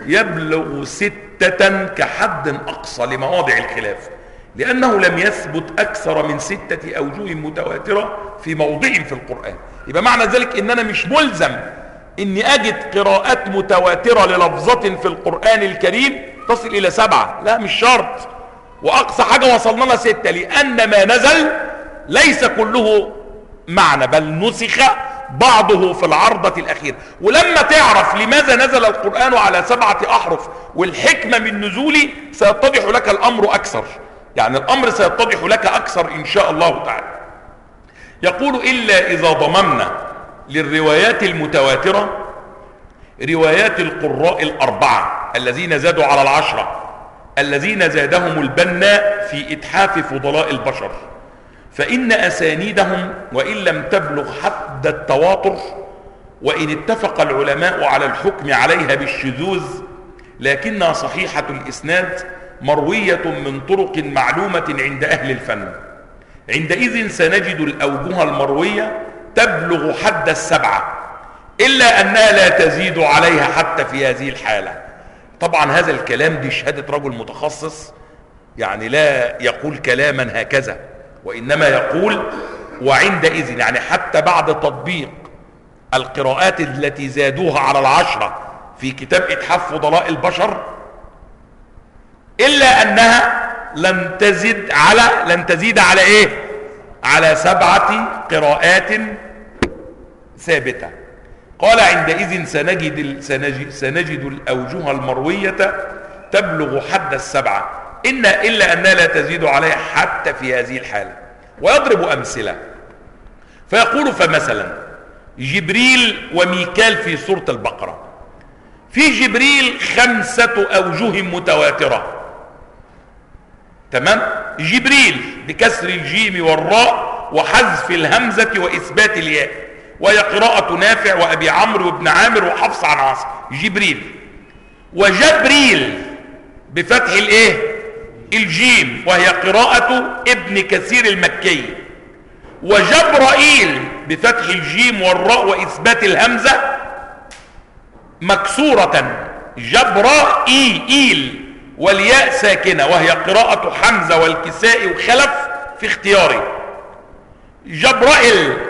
يبلغ 6 كحد أقصى لمواضع الخلاف، لأنه لم يثبت أكثر من 6 أوجه متواترة في موضع في القرآن. يبقى معنى ذلك إن أنا مش ملزم إني أجد قراءات متواترة للفظة في القرآن الكريم تصل إلى 7، لا مش شرط. وأقصى حاجة وصلنا لها 6، لأن ما نزل ليس كله معنى، بل نسخ بعضه في العرضة الأخيرة. ولما تعرف لماذا نزل القرآن على 7 أحرف والحكمة من نزوله سيتضح لك الأمر أكثر، يعني الأمر سيتضح لك أكثر إن شاء الله تعالى. يقول: إلا إذا ضممنا للروايات المتواترة روايات القراء 4 الذين زادوا على 10 الذين زادهم البنا في إتحاف فضلاء البشر، فإن أسانيدهم وإن لم تبلغ حد التواتر، وإن اتفق العلماء على الحكم عليها بالشذوذ، لكنها صحيحة الإسناد مروية من طرق معلومة عند أهل الفن. عندئذ سنجد الأوجه المروية تبلغ حد 7، إلا أنها لا تزيد عليها حتى في هذه الحالة. طبعا هذا الكلام دي شهادة رجل متخصص، يعني لا يقول كلاما هكذا، وإنما يقول وعندئذ، يعني حتى بعد تطبيق القراءات التي زادوها على 10 في كتاب إتحاف فضلاء البشر، إلا أنها لن تزيد على إيه؟ على 7 قراءات ثابتة. قال: عندئذ سنجد الأوجه المروية تبلغ حد 7، إلا أنها لا تزيد عليها حتى في هذه الحالة. ويضرب أمثلة فيقول: فمثلا جبريل وميكال في سورة البقرة، في جبريل 5 أوجه متواترة، تمام؟ جبريل بكسر الجيم والراء وحذف الهمزة وإثبات الياء، وهي قراءة نافع وأبي عمرو وابن عامر وحفص عن عاصم. جبريل. وجبريل بفتح الايه؟ الجيم، وهي قراءة ابن كثير المكي. وجبرائيل بفتح الجيم والراء وإثبات الهمزة مكسورة، جبرائيل، والياء ساكنة، وهي قراءة حمزة والكسائي وخلف في اختياري. جبرائيل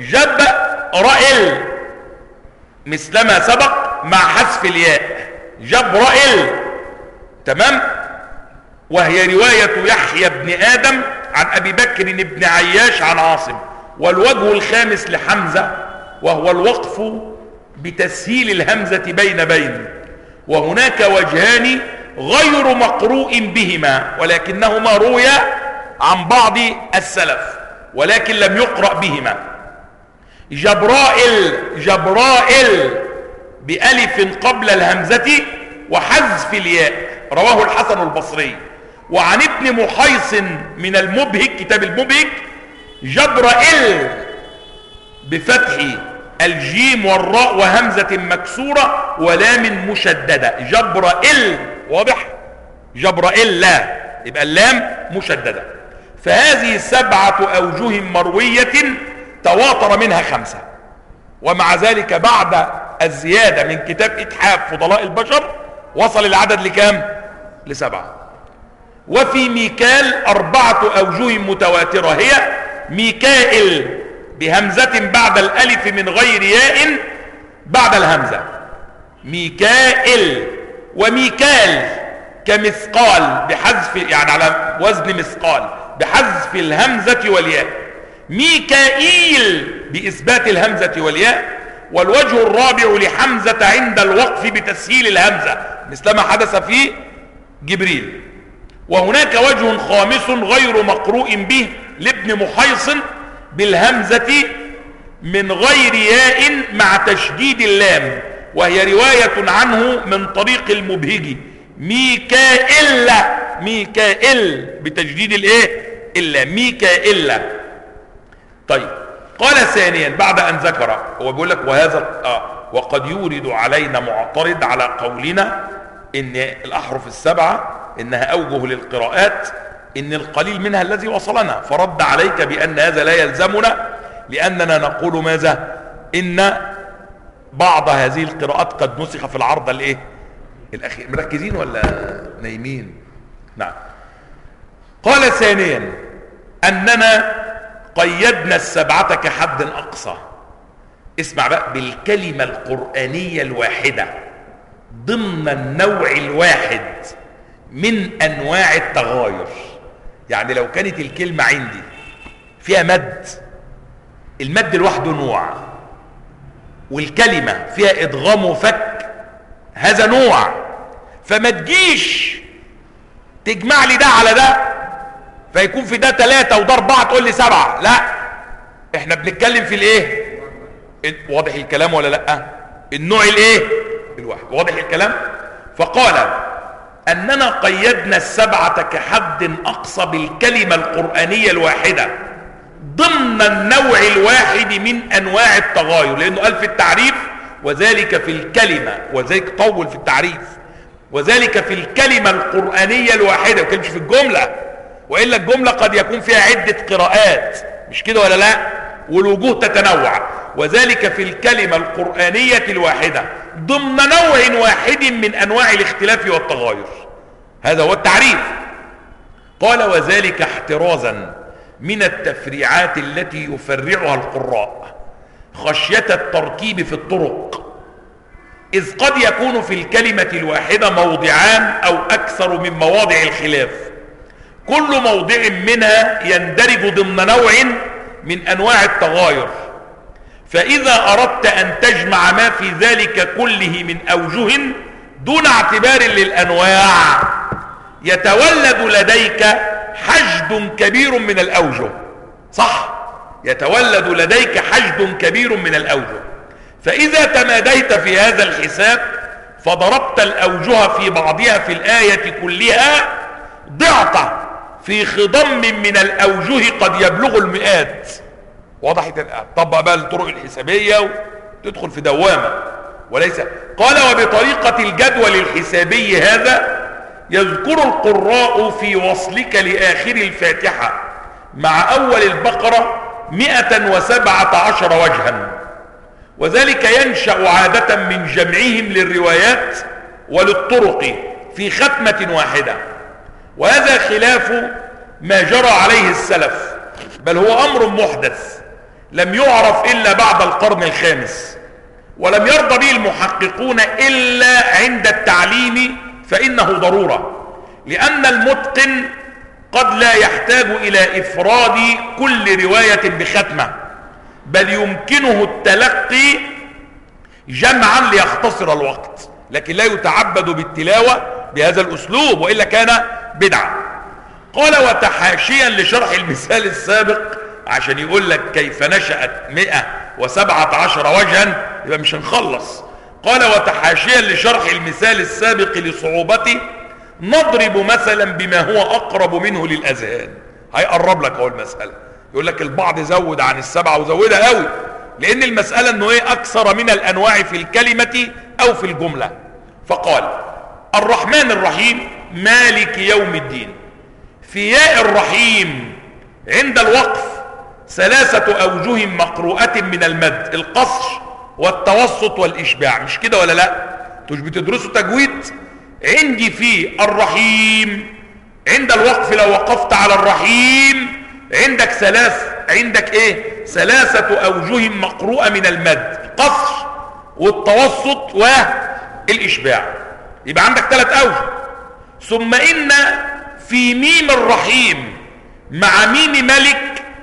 مثلما سبق مع حذف الياء، جبرائيل، تمام؟ وهي رواية يحيى بن آدم عن أبي بكر بن عياش عن عاصم. والوجه الخامس لحمزة وهو الوقف بتسهيل الهمزة بين، وهناك وجهان غير مقروء بهما، ولكنهما رويا عن بعض السلف ولكن لم يقرأ بهما. جبرائيل بألف قبل الهمزة وحذف الياء، رواه الحسن البصري. وعن ابن محيص من المبهج، كتاب المبهج، جبرائيل بفتح الجيم والراء وهمزة مكسورة ولام مشددة. جبرائيل، واضح؟ جبرائيل لا، يبقى اللام مشددة. فهذه 7 أوجه مروية تواتر منها 5، ومع ذلك بعد الزيادة من كتاب إتحاف فضلاء البشر وصل العدد لكام؟ ل7. وفي ميكال 4 أوجه متواترة، هي ميكائيل بهمزة بعد الألف من غير ياء بعد الهمزة، ميكائيل. وميكال كمثقال بحذف، يعني على وزن مثقال بحذف الهمزة والياء. ميكائيل بإثبات الهمزة والياء. والوجه الرابع لحمزة عند الوقف بتسهيل الهمزة مثلما حدث في جبريل. وهناك وجه خامس غير مقروء به لابن محيص بالهمزة من غير ياء مع تشديد اللام، وهي رواية عنه من طريق المبهجي، ميكائيل بتجديد الايه؟ اللام، ميكائيل. طيب، قال ثانيا بعد ان ذكر، هو بيقول لك وهذا وقد يورد علينا معترض على قولنا ان الاحرف 7 انها اوجه للقراءات، ان القليل منها الذي وصلنا، فرد عليك بان هذا لا يلزمنا، لاننا نقول ماذا؟ ان بعض هذه القراءات قد نسخ في العرض الايه؟ الأخير مركزين ولا نايمين؟ نعم. قال ثانيا أننا قيدنا السبعة كحد أقصى. اسمع بقى، بالكلمة القرآنية الواحدة ضمن النوع الواحد من أنواع التغاير. يعني لو كانت الكلمة عندي فيها مد، المد لوحده نوع، والكلمة فيها إدغام وفك، هذا نوع. فما تجيش تجمع لي ده على ده فيكون في ده 3 وده 4 تقول لي 7، لا، احنا بنتكلم في الايه؟ واضح الكلام ولا لا؟ النوع الايه؟ الواحد. واضح الكلام؟ فقال اننا قيدنا السبعة كحد اقصى بالكلمة القرآنية الواحدة ضمن النوع الواحد من انواع التغاير، لانه قال في التعريف وذلك في الكلمة، وذلك طول في التعريف، وذلك في الكلمة القرآنية الواحدة، ما كانش في الجملة، وإلا الجملة قد يكون فيها عدة قراءات، مش كده ولا لا؟ والوجوه تتنوع. وذلك في الكلمة القرآنية الواحدة ضمن نوع واحد من أنواع الاختلاف والتغاير. هذا هو التعريف. قال وذلك احترازا من التفريعات التي يفرعها القراء خشية التركيب في الطرق، إذ قد يكون في الكلمة الواحدة موضعان أو أكثر من مواضع الخلاف، كل موضع منها يندرج ضمن نوع من أنواع التغاير. فإذا أردت أن تجمع ما في ذلك كله من أوجه دون اعتبار للأنواع يتولد لديك حشد كبير من الأوجه. صح؟ يتولد لديك حشد كبير من الأوجه. فإذا تماديت في هذا الحساب فضربت الأوجه في بعضها في الآية كلها، ضعت في خضم من الأوجه قد يبلغ المئات. وضحت الآن؟ طبق بقى الطرق الحسابية وتدخل في دوامة وليس. قال وبطريقة الجدول الحسابي هذا يذكر القراء في وصلك لآخر الفاتحة مع أول البقرة 117 وجها، وذلك ينشأ عادة من جمعهم للروايات وللطرق في ختمة واحدة، وهذا خلاف ما جرى عليه السلف، بل هو أمر محدث لم يعرف إلا بعد القرن الخامس، ولم يرضى به المحققون إلا عند التعليم، فإنه ضرورة، لأن المتقن قد لا يحتاج إلى إفراد كل رواية بختمة، بل يمكنه التلقي جمعا ليختصر الوقت، لكن لا يتعبد بالتلاوة بهذا الأسلوب، وإلا كان بدعة. قال وتحاشيا لشرح المثال السابق عشان يقول لك كيف نشأت 117 وجها، يبقى مش هنخلص. قال وتحاشيا لشرح المثال السابق لصعوبته نضرب مثلا بما هو أقرب منه للأذهان. هيقرب لك اهو المسألة، يقول لك البعض زود عن السبعة وزودها قوي، لأن المسألة انه ايه أكثر من الأنواع في الكلمة أو في الجملة. فقال الرحمن الرحيم مالك يوم الدين، في ياء الرحيم عند الوقف 3 أوجه مقروءة من المد، القصر والتوسط والإشباع، مش كده ولا لا؟ انتوش بتدرسوا تجويد؟ عندي في الرحيم عند الوقف لو وقفت على الرحيم عندك عندك ايه؟ 3 أوجه مقروءة من المد، القصر والتوسط والإشباع، يبقى عندك 3 أوجه. ثم إن في ميم الرحيم مع ميم ملك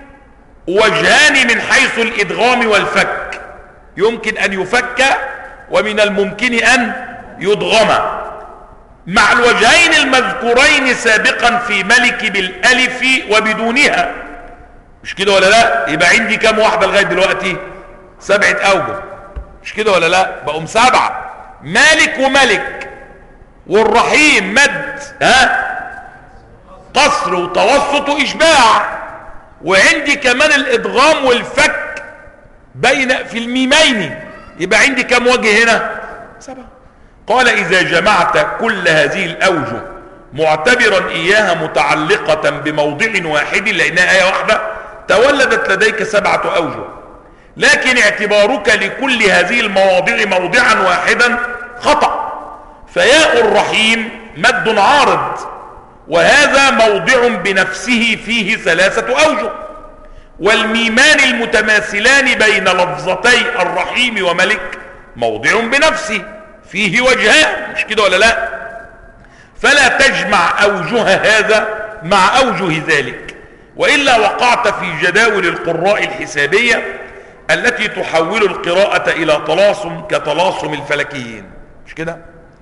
وجهان من حيث الإدغام والفك، يمكن أن يفك ومن الممكن أن يدغم، مع الوجهين المذكورين سابقا في ملك بالألف وبدونها، مش كده ولا لا؟ يبقى عندي كم واحدة لغاية دلوقتي؟ 7 أوجه، مش كده ولا لا؟ بقوا 7، مالك وملك، والرحيم مد قصر وتوسط وإشباع، وعندي كمان الإدغام والفك بين في الميمين، يبقى عندي كم وجه هنا؟ 7. قال إذا جمعت كل هذه الأوجه معتبرا إياها متعلقة بموضع واحد لأنها آية واحدة تولدت لديك 7 أوجه، لكن اعتبارك لكل هذه المواضع موضعا واحدا خطأ، فياء الرحيم مد عارض، وهذا موضع بنفسه فيه 3 أوجه، والميمان المتماثلان بين لفظتي الرحيم وملك موضع بنفسه فيه وجهان، مش كده ولا لا؟ فلا تجمع أوجه هذا مع أوجه ذلك، وإلا وقعت في جداول القراء الحسابية التي تحول القراءة إلى طلاسم كطلاسم الفلكيين، مش كده؟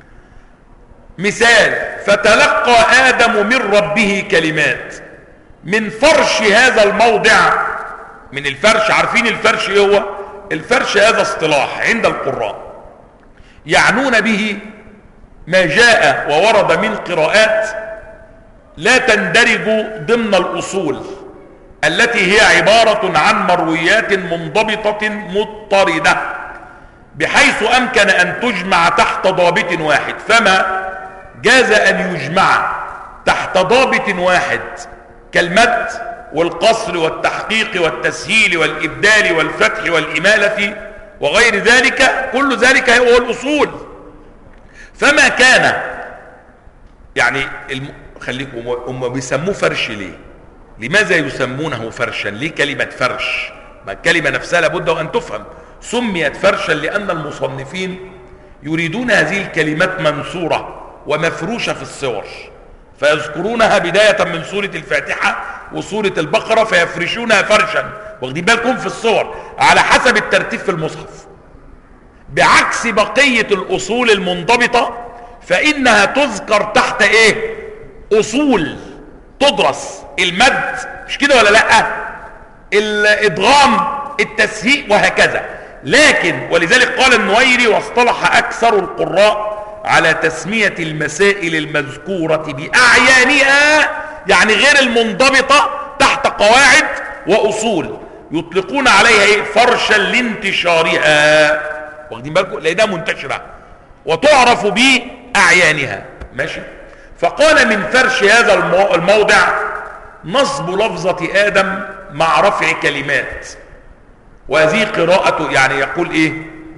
مثال: فتلقى آدم من ربه كلمات. من فرش هذا الموضع، من الفرش، عارفين الفرش ايه هو؟ الفرش هذا اصطلاح عند القراء يعنون به ما جاء وورد من قراءات لا تندرج ضمن الأصول التي هي عبارة عن مرويات منضبطة مضطردة بحيث أمكن أن تجمع تحت ضابط واحد، فما جاز أن يجمع تحت ضابط واحد كالمد والقصر والتحقيق والتسهيل والإبدال والفتح والإمالة وغير ذلك، كل ذلك هو الأصول. فما كان يعني خليكم، هم بيسموه فرش ليه؟ لماذا يسمونه فرشا؟ ليه كلمة فرش؟ ما الكلمة نفسها لابد وأن تفهم. سميت فرشا لأن المصنفين يريدون هذه الكلمات منثورة ومفروشة في الصور، فيذكرونها بداية من سورة الفاتحة وسورة البقرة فيفرشونها فرشا، واخدين بالكم، في الصور على حسب الترتيب في المصحف، بعكس بقية الأصول المنضبطة فإنها تذكر تحت إيه؟ أصول تدرس، المد، مش كده ولا لأ؟ الإدغام، التسهيل، وهكذا. لكن ولذلك قال النويري واصطلح أكثر القراء على تسمية المسائل المذكورة بأعيانها، يعني غير المنضبطة تحت قواعد وأصول، يطلقون عليها إيه؟ فرشا لانتشارها، واخدين بالكم، لأنها منتشرة وتعرف بأعيانها، ماشي. فقال من فرش هذا الموضع نصب لفظة آدم مع رفع كلمات، وهذه قراءة، يعني يقول إيه؟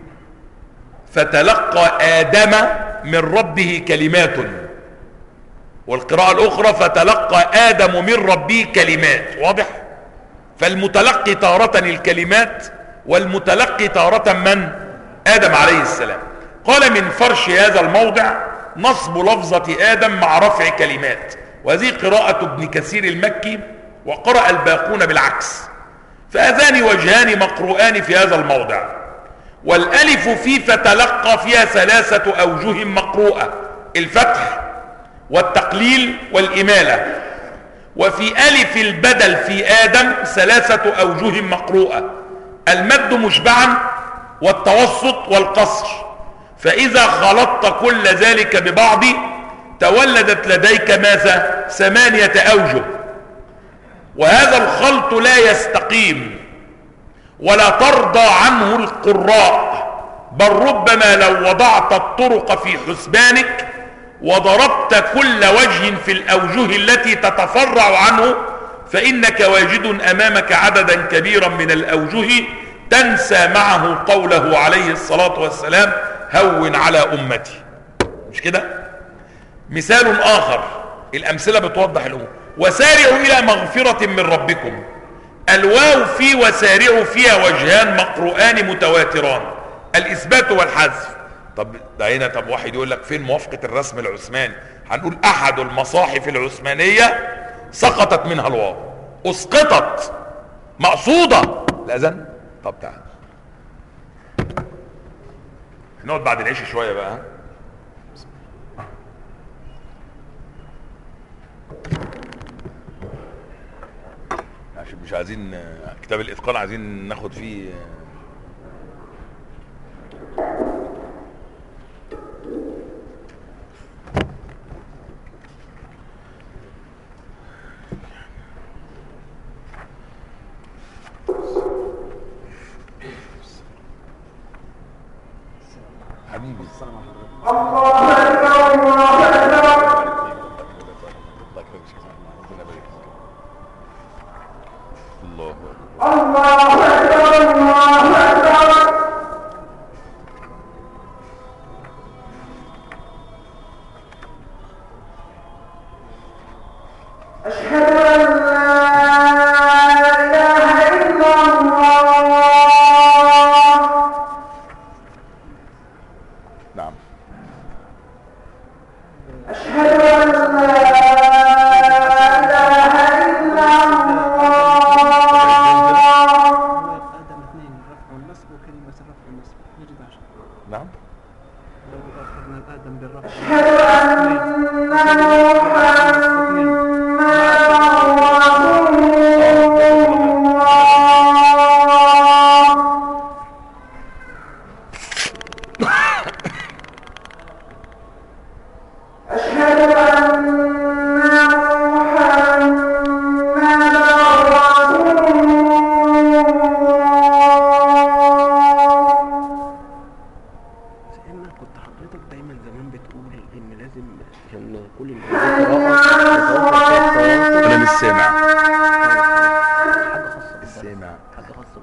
فتلقى آدم من ربه كلمات، والقراءة الأخرى فتلقى آدم من ربه كلمات، واضح؟ فالمتلقي تارة الكلمات والمتلقي تارة من؟ آدم عليه السلام. قال من فرش هذا الموضع نصب لفظة آدم مع رفع كلمات، وهذه قراءة ابن كثير المكي، وقرأ الباقون بالعكس. فهذان وجهان مقروءان في هذا الموضع، والألف في فتلقى فيها 3 أوجه مقروءة: الفتح والتقليل والإمالة. وفي ألف البدل في آدم 3 أوجه مقروءة: المد مشبعا والتوسط والقصر. فإذا خلطت كل ذلك ببعض تولدت لديك ماذا؟ 8 أوجه. وهذا الخلط لا يستقيم ولا ترضى عنه القراء، بل ربما لو وضعت الطرق في حسبانك وضربت كل وجه في الأوجه التي تتفرع عنه فإنك واجد أمامك عددا كبيرا من الأوجه تنسى معه قوله عليه الصلاة والسلام: هون على أمتي، مش كده؟ مثال آخر، الأمثلة بتوضح الأمور: وسارعوا إلى مغفرة من ربكم. الواو في وسارعوا فيها وجهان مقروءان متواتران: الإثبات والحذف. طب ده هنا، طب واحد يقول لك فين موافقة الرسم العثماني؟ هنقول أحد المصاحف العثمانية سقطت منها الواو، أسقطت مقصودة الأذان. طب تعال نقعد بعد العشاء شوية بقى. عشان مش عايزين كتاب الإتقان عايزين ناخد فيه حبيبي. الله أكبر الله أكبر. الله أكبر الله أكبر.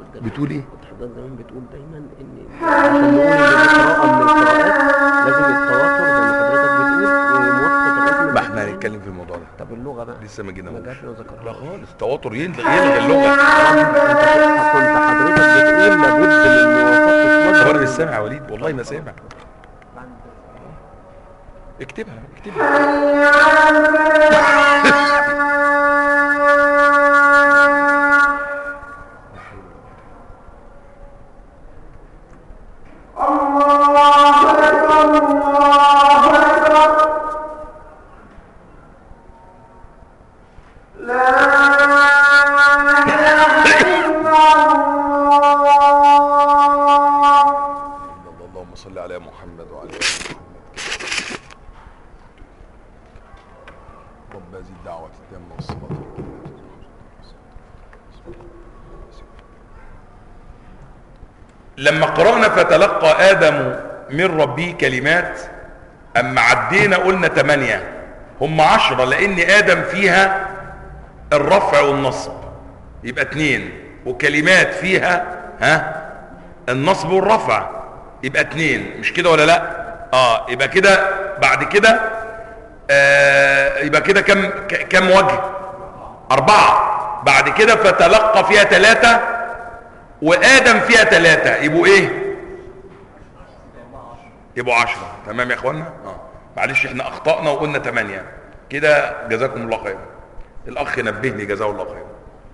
بتقول ايه؟ حضرتك زمان بتقول دايما ان عشان نقول ان القراءه من القراءات لازم التواتر زي ما حضرتك بتقول وموافقه الرسم. ما احنا هنتكلم في الموضوع ده. طب اللغه بقى لسه ما جيناش. لا خالص. التواتر يلغي اللغه. كنت حضرتك بتقول لابد من موافقه طب انا مش سامع يا وليد، والله ما سامع. اكتبها. اللهم صل على محمد وعلى آل محمد. رب هذه الدعوة التامة والصلاة والسلام. لما قرأنا فتلقى آدم من ربه كلمات، أما عدينا قلنا 8، هم 10 لأن آدم فيها الرفع والنصب يبقى 2، وكلمات فيها النصب والرفع يبقى 2، مش كده ولا لا؟ يبقى كده بعد كده يبقى كده كم وجه؟ 4. بعد كده فتلقى فيها 3 وآدم فيها 3 يبقوا ايه؟ يبقوا 10. تمام يا اخوانا؟ معلش احنا اخطأنا وقلنا 8 كده. جزاكم الله خير. الاخ نبهني جزاه الله خير.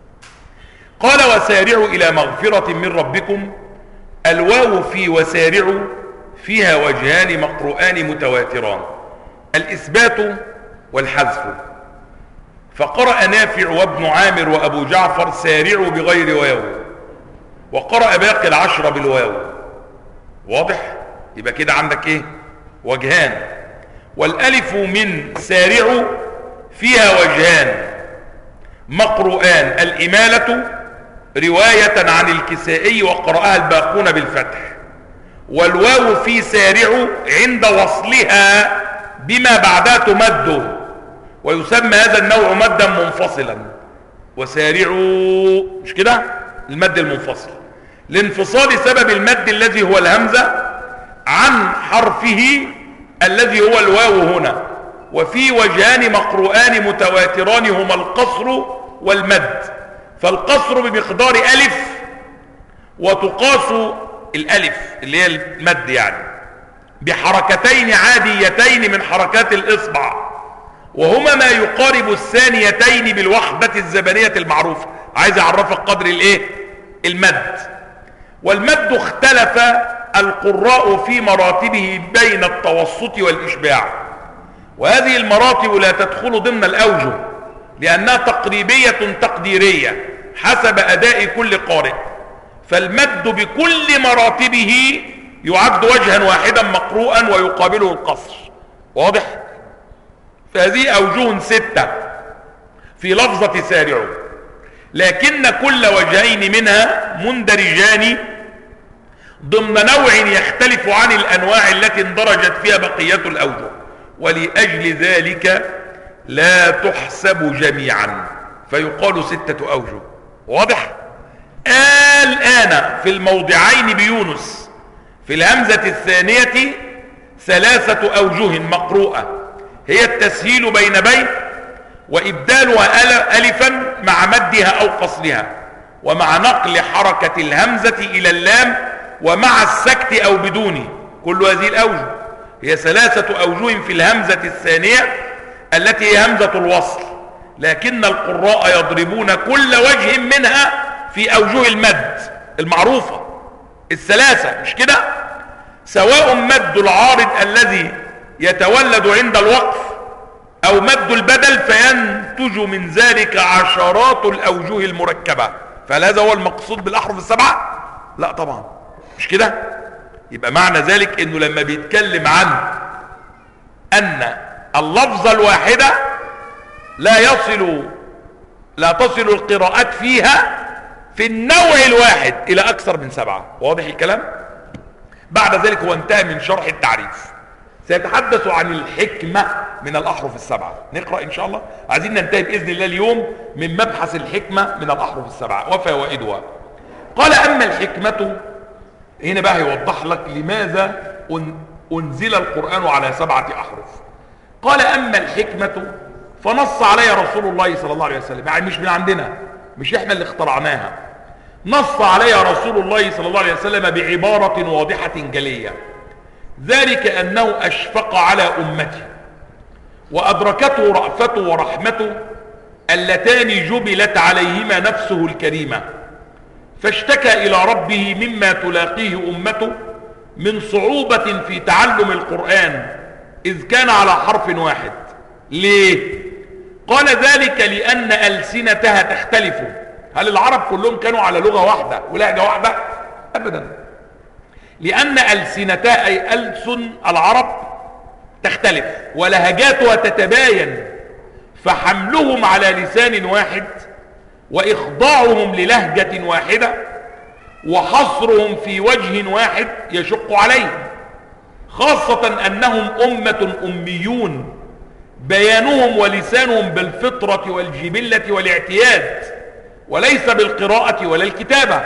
قال وسارعوا الى مغفرة من ربكم. الواو في وسارعوا فيها وجهان مقروءان متواتران، الإثبات والحذف. فقرأ نافع وابن عامر وأبو جعفر سارعوا بغير واو، وقرأ باقي 10 بالواو. واضح؟ يبقى كده عندك ايه؟ وجهان. والألف من سارعوا فيها وجهان مقروءان، الإمالة رواية عن الكسائي وقرأها الباقون بالفتح، والواو في سارعوا عند وصلها بما بعدها تمد، ويسمى هذا النوع مدا منفصلا. وسارعوا مش كده؟ المد المنفصل لانفصال سبب المد الذي هو الهمزة عن حرفه الذي هو الواو هنا. وفي وجهان مقروءان متواتران هما القصر والمد. فالقصر بمقدار ألف، وتقاس الألف اللي هي المد يعني بحركتين عاديتين من حركات الإصبع، وهما ما يقارب الثانيتين بالوحدة الزمنية المعروفة. عايز أعرفك قدر الايه؟ المد. والمد اختلف القراء في مراتبه بين التوسط والإشباع، وهذه المراتب لا تدخل ضمن الأوجه لأنها تقريبية تقديرية حسب أداء كل قارئ. فالمد بكل مراتبه يعد وجها واحدا مقروءا ويقابله القصر. واضح؟ فهذه أوجه 6 في لفظة سارعوا، لكن كل وجهين منها مندرجان ضمن نوع يختلف عن الأنواع التي اندرجت فيها بقية الأوجه، ولأجل ذلك لا تحسب جميعا فيقال 6 أوجه. واضح؟ الآن في الموضعين بيونس في الهمزة الثانية 3 أوجه مقروءة، هي التسهيل بين بين، وإبدالها ألفا مع مدها أو قصرها، ومع نقل حركة الهمزة إلى اللام، ومع السكت أو بدونه. كل هذه الأوجه هي 3 أوجه في الهمزة الثانية التي هي همزة الوصل، لكن القراء يضربون كل وجه منها في أوجه المد المعروفة 3، مش كده؟ سواء مد العارض الذي يتولد عند الوقف أو مد البدل فينتج من ذلك عشرات الأوجه المركبة. فهل هذا هو المقصود بالأحرف ال7؟ لا طبعا، مش كده؟ يبقى معنى ذلك انه لما بيتكلم عن ان اللفظة الواحدة لا تصل القراءات فيها في النوع الواحد الى اكثر من 7. واضح الكلام؟ بعد ذلك هو انتهى من شرح التعريف، سيتحدث عن الحكمة من الأحرف ال7. نقرأ إن شاء الله. عايزين ننتهي بإذن الله اليوم من مبحث الحكمة من الأحرف ال7 وفوائدها. قال أما الحكمة، هنا بقى يوضح لك لماذا أنزل القرآن على 7 أحرف. قال أما الحكمة فنص عليها رسول الله صلى الله عليه وسلم، يعني مش من عندنا، مش احنا اللي اخترعناها، نص عليها رسول الله صلى الله عليه وسلم بعبارة واضحة جلية، ذلك أنه أشفق على أمته وأدركته رأفته ورحمته اللتان جبلت عليهما نفسه الكريمة، فاشتكى إلى ربه مما تلاقيه أمته من صعوبة في تعلم القرآن إذ كان على حرف واحد. ليه؟ قال ذلك لأن ألسنتها تختلف. هل العرب كلهم كانوا على لغة واحدة ولهجة واحدة؟ أبدا. لأن ألسنتها أي ألسن العرب تختلف ولهجاتها تتباين، فحملهم على لسان واحد وإخضاعهم للهجة واحدة وحصرهم في وجه واحد يشق عليهم، خاصة أنهم أمة أميون بيانهم ولسانهم بالفطرة والجبلة والاعتياد وليس بالقراءة ولا الكتابة،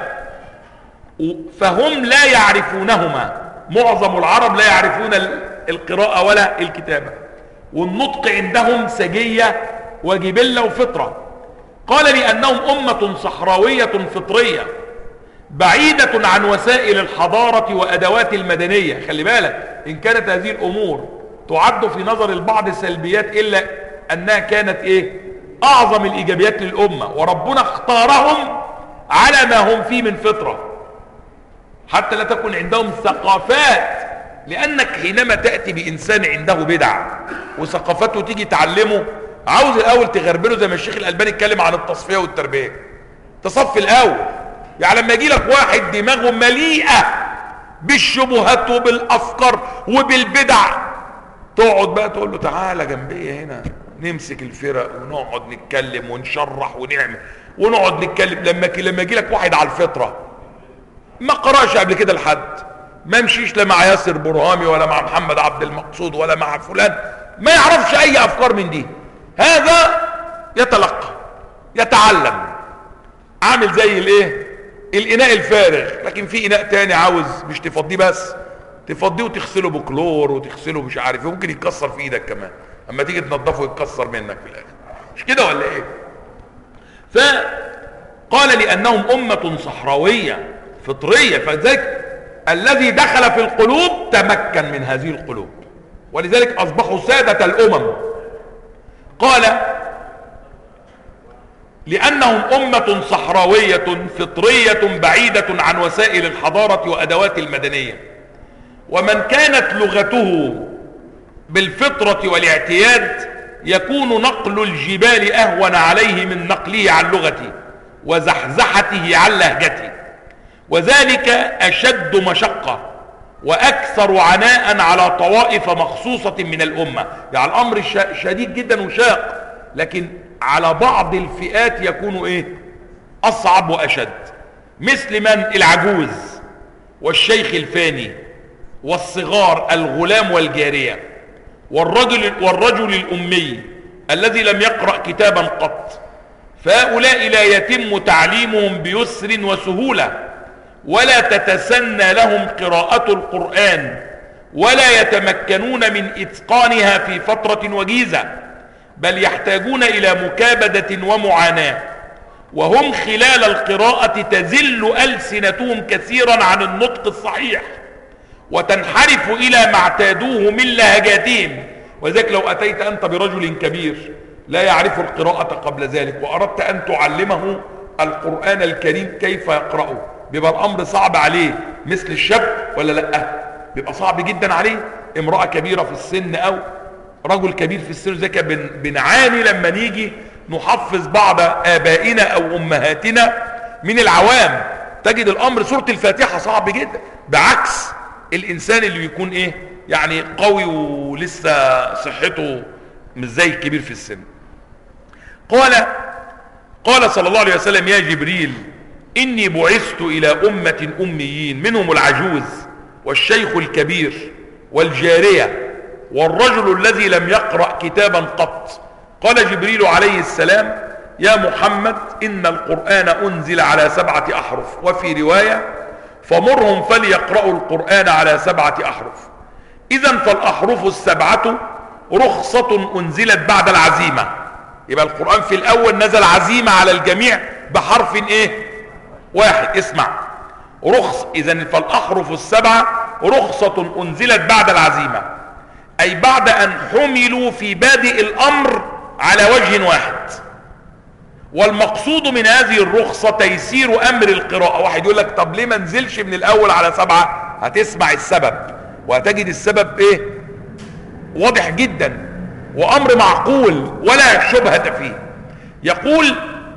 فهم لا يعرفونهما. معظم العرب لا يعرفون القراءة ولا الكتابة، والنطق عندهم سجية وجبلة وفطرة. قال لأنهم أمة صحراوية فطرية بعيدة عن وسائل الحضارة وأدوات المدنية. خلي بالك، إن كانت هذه الأمور تعد في نظر البعض سلبيات، إلا أنها كانت أعظم الإيجابيات للأمة، وربنا اختارهم على ما هم فيه من فطرة حتى لا تكون عندهم ثقافات. لأنك حينما تأتي بإنسان عنده بدع وثقافته تيجي تعلمه، عاوز الأول تغربله زي ما الشيخ الألباني اتكلم عن التصفية والتربية. تصفي الأول، يعني لما يجي لك واحد دماغه مليئة بالشبهات وبالأفكار وبالبدع، تقعد بقى تقول له تعالى جنبي هنا نمسك الفرق ونقعد نتكلم ونشرح ونعمل ونقعد نتكلم. لما يجي لك واحد على الفطرة ما قرأش قبل كده لحد، ما مشيش لا مع ياسر برهامي ولا مع محمد عبد المقصود ولا مع فلان، ما يعرفش أي أفكار من دي، هذا يتلقى يتعلم، عامل زي الإناء الفارغ. لكن في إناء تاني عاوز مش تفضيه بس، تفضيه وتغسله بكلور وتغسله مش عارف ايه، ممكن يتكسر في ايدك كمان اما تيجي تنضفه يتكسر منك في الاخر، مش كده ولا ايه؟ فقال لأنهم أمة صحراوية فطرية، فذلك الذي دخل في القلوب تمكن من هذه القلوب، ولذلك أصبحوا سادة الأمم. قال لأنهم أمة صحراوية فطرية بعيدة عن وسائل الحضارة وأدوات المدنية، ومن كانت لغته بالفطرة والاعتياد يكون نقل الجبال أهون عليه من نقله عن لغته وزحزحته عن لهجته، وذلك أشد مشقة وأكثر عناء على طوائف مخصوصة من الأمة. يعني الأمر شديد جدا وشاق، لكن على بعض الفئات يكون أصعب وأشد، مثل من العجوز والشيخ الفاني والصغار الغلام والجارية والرجل الأمي الذي لم يقرأ كتابا قط، فهؤلاء لا يتم تعليمهم بيسر وسهولة، ولا تتسنى لهم قراءة القرآن، ولا يتمكنون من إتقانها في فترة وجيزة، بل يحتاجون إلى مكابدة ومعاناة، وهم خلال القراءة تزل ألسنتهم كثيرا عن النطق الصحيح وتنحرف إلى ما اعتادوه من لهجاتهم. وذلك لو أتيت أنت برجل كبير لا يعرف القراءة قبل ذلك وأردت أن تعلمه القرآن الكريم كيف يقرأه، بيبقى الأمر صعب عليه مثل الشاب ولا لأ؟ بيبقى صعب جدا عليه. امرأة كبيرة في السن أو رجل كبير في السن، زي بنعاني لما نيجي نحفظ بعض آبائنا أو أمهاتنا من العوام، تجد الأمر سورة الفاتحة صعب جدا، بعكس الإنسان اللي يكون يعني قوي ولسه صحته مش زي الكبير في السن. قال صلى الله عليه وسلم: يا جبريل إني بعثت إلى أمة أميين منهم العجوز والشيخ الكبير والجارية والرجل الذي لم يقرأ كتابا قط. قال جبريل عليه السلام: يا محمد إن القرآن أنزل على 7 أحرف، وفي رواية فمرهم فليقرأوا القرآن على 7 أحرف. إذن فالأحرف 7 رخصة أنزلت بعد العزيمة. يبقى القرآن في الأول نزل عزيمة على الجميع بحرف إيه؟ واحد. اسمع، إذن فالأحرف 7 رخصة أنزلت بعد العزيمة، أي بعد أن حملوا في بادئ الأمر على وجه واحد. والمقصود من هذه الرخصة تيسير أمر القراءة. واحد يقول لك طب ليه ما نزلش من الأول على 7؟ هتسمع السبب وهتجد السبب إيه؟ واضح جدا وأمر معقول ولا شبهة فيه. يقول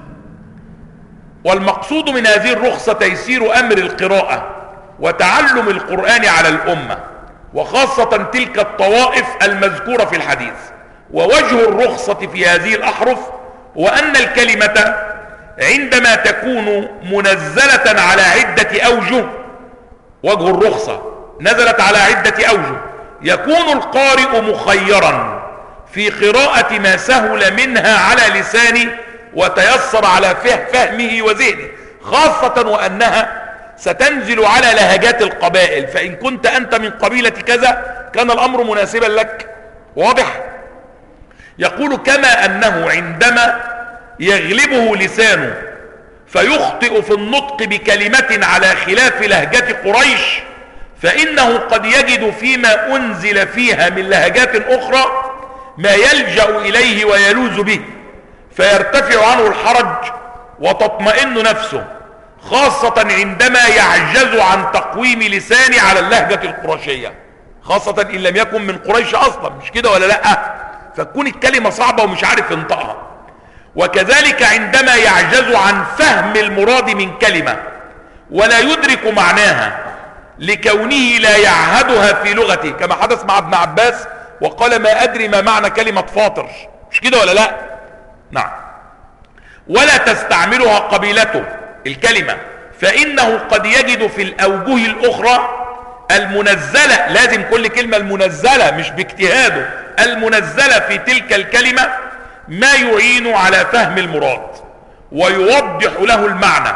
والمقصود من هذه الرخصة تيسير أمر القراءة وتعلم القرآن على الأمة، وخاصة تلك الطوائف المذكورة في الحديث. ووجه الرخصة في هذه الأحرف وأن الكلمة عندما تكون منزلة على عدة أوجه، وجه الرخصة نزلت على عدة أوجه، يكون القارئ مخيرا في قراءة ما سهل منها على لسانه وتيسر على فهمه وذهنه، خاصة وأنها ستنزل على لهجات القبائل، فإن كنت أنت من قبيلة كذا كان الأمر مناسبا لك. واضح؟ يقول كما أنه عندما يغلبه لسانه فيخطئ في النطق بكلمة على خلاف لهجة قريش، فإنه قد يجد فيما أنزل فيها من لهجات أخرى ما يلجأ إليه ويلوذ به، فيرتفع عنه الحرج وتطمئن نفسه، خاصة عندما يعجز عن تقويم لسانه على اللهجة القرشية، خاصة إن لم يكن من قريش أصلا، مش كده ولا لأ؟ فتكون الكلمة صعبة ومش عارف ينطقها. وكذلك عندما يعجز عن فهم المراد من كلمة ولا يدرك معناها لكونه لا يعهدها في لغته، كما حدث مع ابن عباس وقال ما أدري ما معنى كلمة فاطر، مش كده ولا لا؟ نعم. ولا تستعملها قبيلته الكلمة، فإنه قد يجد في الأوجه الأخرى المنزلة، لازم كل كلمة المنزلة مش باجتهاده، المنزلة في تلك الكلمة ما يعين على فهم المراد ويوضح له المعنى.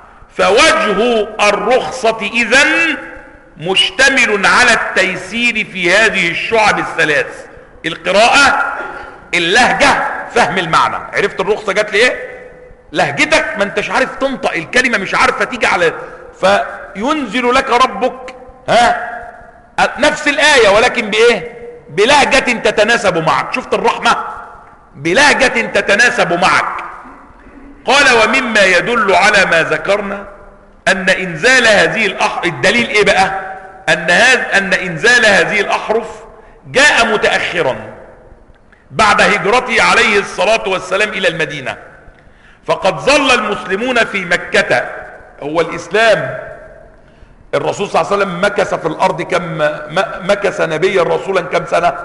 فوجه الرخصة إذن مشتمل على التيسير في هذه الشعب الثلاث: القراءة، اللهجة، فهم المعنى. عرفت الرخصة جات لي ايه؟ لهجتك ما انتش عارف تنطق الكلمة، مش عارفة تيجي على، فينزل لك ربك نفس الآية ولكن بإيه؟ بلهجة تتناسب معك. شفت الرحمة؟ بلهجة تتناسب معك. قال ومما يدل على ما ذكرنا أن إنزال هذه الأحرف، الدليل إيه بقى؟ أن إنزال هذه الأحرف جاء متأخرا بعد هجرته عليه الصلاة والسلام إلى المدينة، فقد ظل المسلمون في مكة. هو الإسلام الرسول صلى الله عليه وسلم مكث في الأرض كم مكث نبيا رسولا كم سنة؟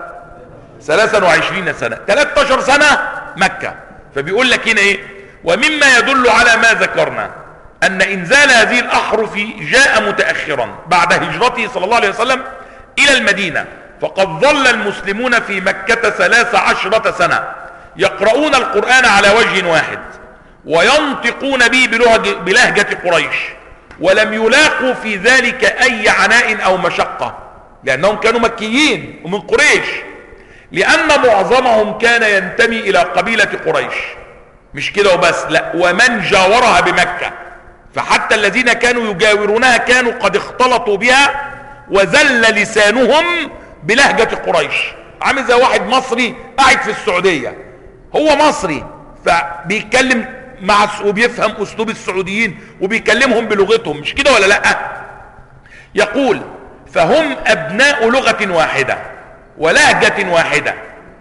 23 سنة، 13 سنة مكة. فبيقول لك هنا ايه؟ ومما يدل على ما ذكرنا أن إنزال هذه الأحرف جاء متأخرا بعد هجرته صلى الله عليه وسلم إلى المدينة، فقد ظل المسلمون في مكة 13 سنة يقرؤون القرآن على وجه واحد وينطقون به بلهجة قريش، ولم يلاقوا في ذلك أي عناء أو مشقة، لأنهم كانوا مكيين ومن قريش، لأن معظمهم كان ينتمي إلى قبيلة قريش. مش كده وبس، لا، ومن جاورها بمكة، فحتى الذين كانوا يجاورونها كانوا قد اختلطوا بها وزل لسانهم بلهجة قريش. عامل زي واحد مصري قاعد في السعودية، هو مصري فبيتكلم وبيفهم أسلوب السعوديين وبيكلمهم بلغتهم، مش كده ولا لا؟ يقول فهم أبناء لغة واحدة ولهجة واحدة،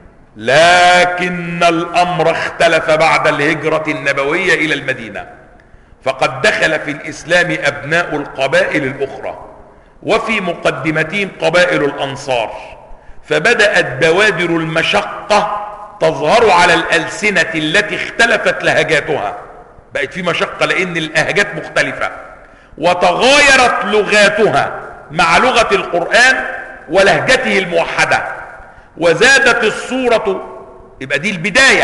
لكن الأمر اختلف بعد الهجرة النبوية إلى المدينة، فقد دخل في الإسلام أبناء القبائل الأخرى، وفي مقدمتهم قبائل الأنصار، فبدأت بوادر المشقة تظهر على الألسنة التي اختلفت لهجاتها. بقت في مشقة لأن اللهجات مختلفة، وتغايرت لغاتها مع لغة القرآن ولهجته الموحدة، وزادت الصورة، يبقى دي البداية،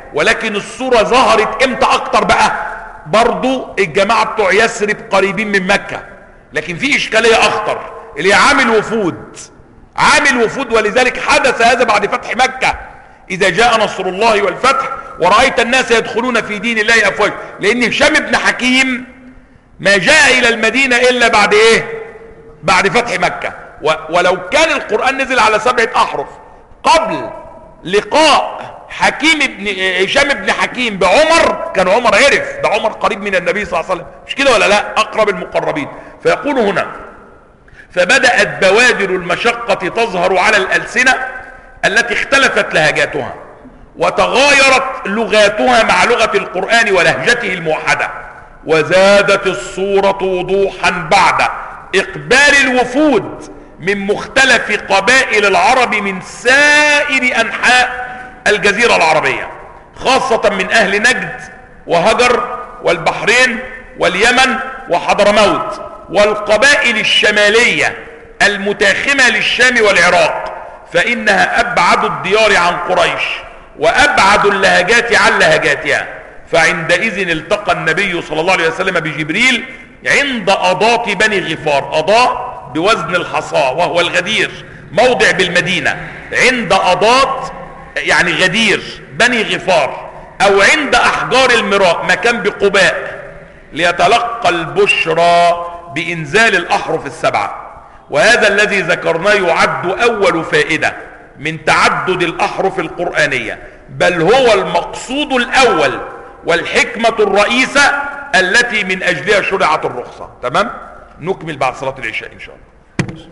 ولكن الصورة ظهرت امتى اكتر بقى؟ برضو الجماعة بتوع يثرب قريبين من مكة، لكن في اشكالية اخطر اللي هي عامل وفود. ولذلك حدث هذا بعد فتح مكة: اذا جاء نصر الله والفتح ورأيت الناس يدخلون في دين الله افواجا. لان هشام بن حكيم ما جاء الى المدينة الا بعد ايه؟ بعد فتح مكة. ولو كان القرآن نزل على 7 احرف قبل لقاء هشام بن حكيم بعمر، كان عمر عرف، ده عمر قريب من النبي صلى الله عليه وسلم، مش كده ولا لا؟ اقرب المقربين. فيقول هنا: فبدأت بوادر المشقة تظهر على الألسنة التي اختلفت لهجاتها وتغايرت لغاتها مع لغة القرآن ولهجته الموحدة، وزادت الصورة وضوحا بعد إقبال الوفود من مختلف قبائل العرب من سائر أنحاء الجزيرة العربية، خاصة من أهل نجد وهجر والبحرين واليمن وحضرموت والقبائل الشمالية المتاخمة للشام والعراق، فإنها أبعد الديار عن قريش وأبعد اللهجات عن لهجاتها. فعندئذ التقى النبي صلى الله عليه وسلم بجبريل عند أضاط بني غفار. أضاء بوزن الحصاة وهو الغدير، موضع بالمدينة. عند أضاط يعني غدير بني غفار، أو عند أحجار المراء مكان بقباء، ليتلقى البشرى بإنزال الأحرف السبعة. وهذا الذي ذكرناه يعد أول فائدة من تعدد الأحرف القرآنية، بل هو المقصود الأول والحكمة الرئيسة التي من أجلها شرعت الرخصة. تمام؟ نكمل بعد صلاة العشاء إن شاء الله.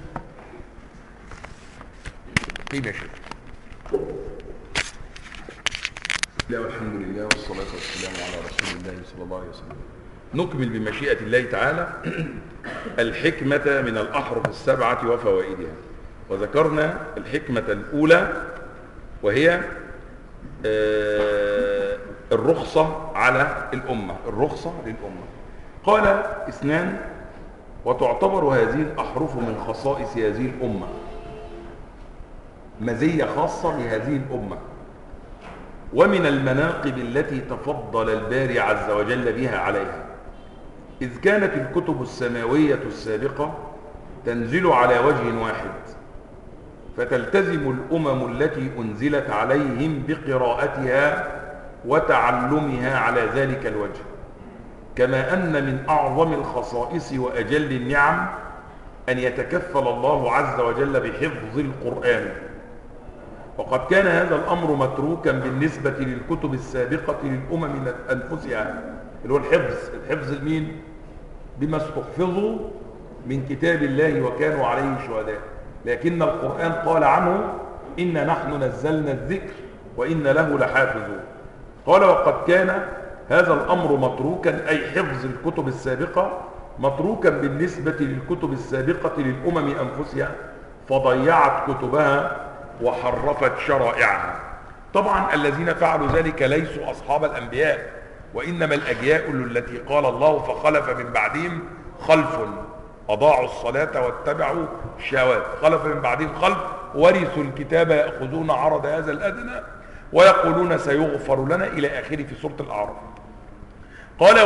قيم يا شيخ. والحمد لله والصلاة والسلام على رسول الله صلى الله عليه وسلم. نكمل بمشيئة الله تعالى الحكمة من الأحرف السبعة وفوائدها. وذكرنا الحكمة الأولى وهي الرخصة على الأمة، الرخصة للأمة. قال 2: وتعتبر هذه الأحرف من خصائص هذه الأمة، مزية خاصة لهذه الأمة، ومن المناقب التي تفضل الباري عز وجل بها عليها، إذ كانت الكتب السماوية السابقة تنزل على وجه واحد، فتلتزم الأمم التي أنزلت عليهم بقراءتها وتعلمها على ذلك الوجه. كما أن من أعظم الخصائص وأجل النعم أن يتكفل الله عز وجل بحفظ القرآن، وقد كان هذا الأمر متروكا بالنسبة للكتب السابقة للأمم أنفسها، اللي هو الحفظ المين؟ بما استحفظوا من كتاب الله وكانوا عليه شهداء. لكن القرآن قال عنه: إنا نحن نزلنا الذكر وإنا له لحافظون. قال: وقد كان هذا الأمر متروكا، أي حفظ الكتب السابقة متروكا بالنسبة للكتب السابقة للأمم أنفسها، فضيعت كتبها وحرفت شرائعها. طبعا الذين فعلوا ذلك ليسوا أصحاب الأنبياء، وإنما الأجيال التي قال الله: فخلف من بعدهم خلف أضاعوا الصلاة واتبعوا الشهوات، خلف من بعدهم خلف ورثوا الكتاب يأخذون عرض هذا الأدنى ويقولون سيغفر لنا، إلى آخره في سورة الأعراف. قال: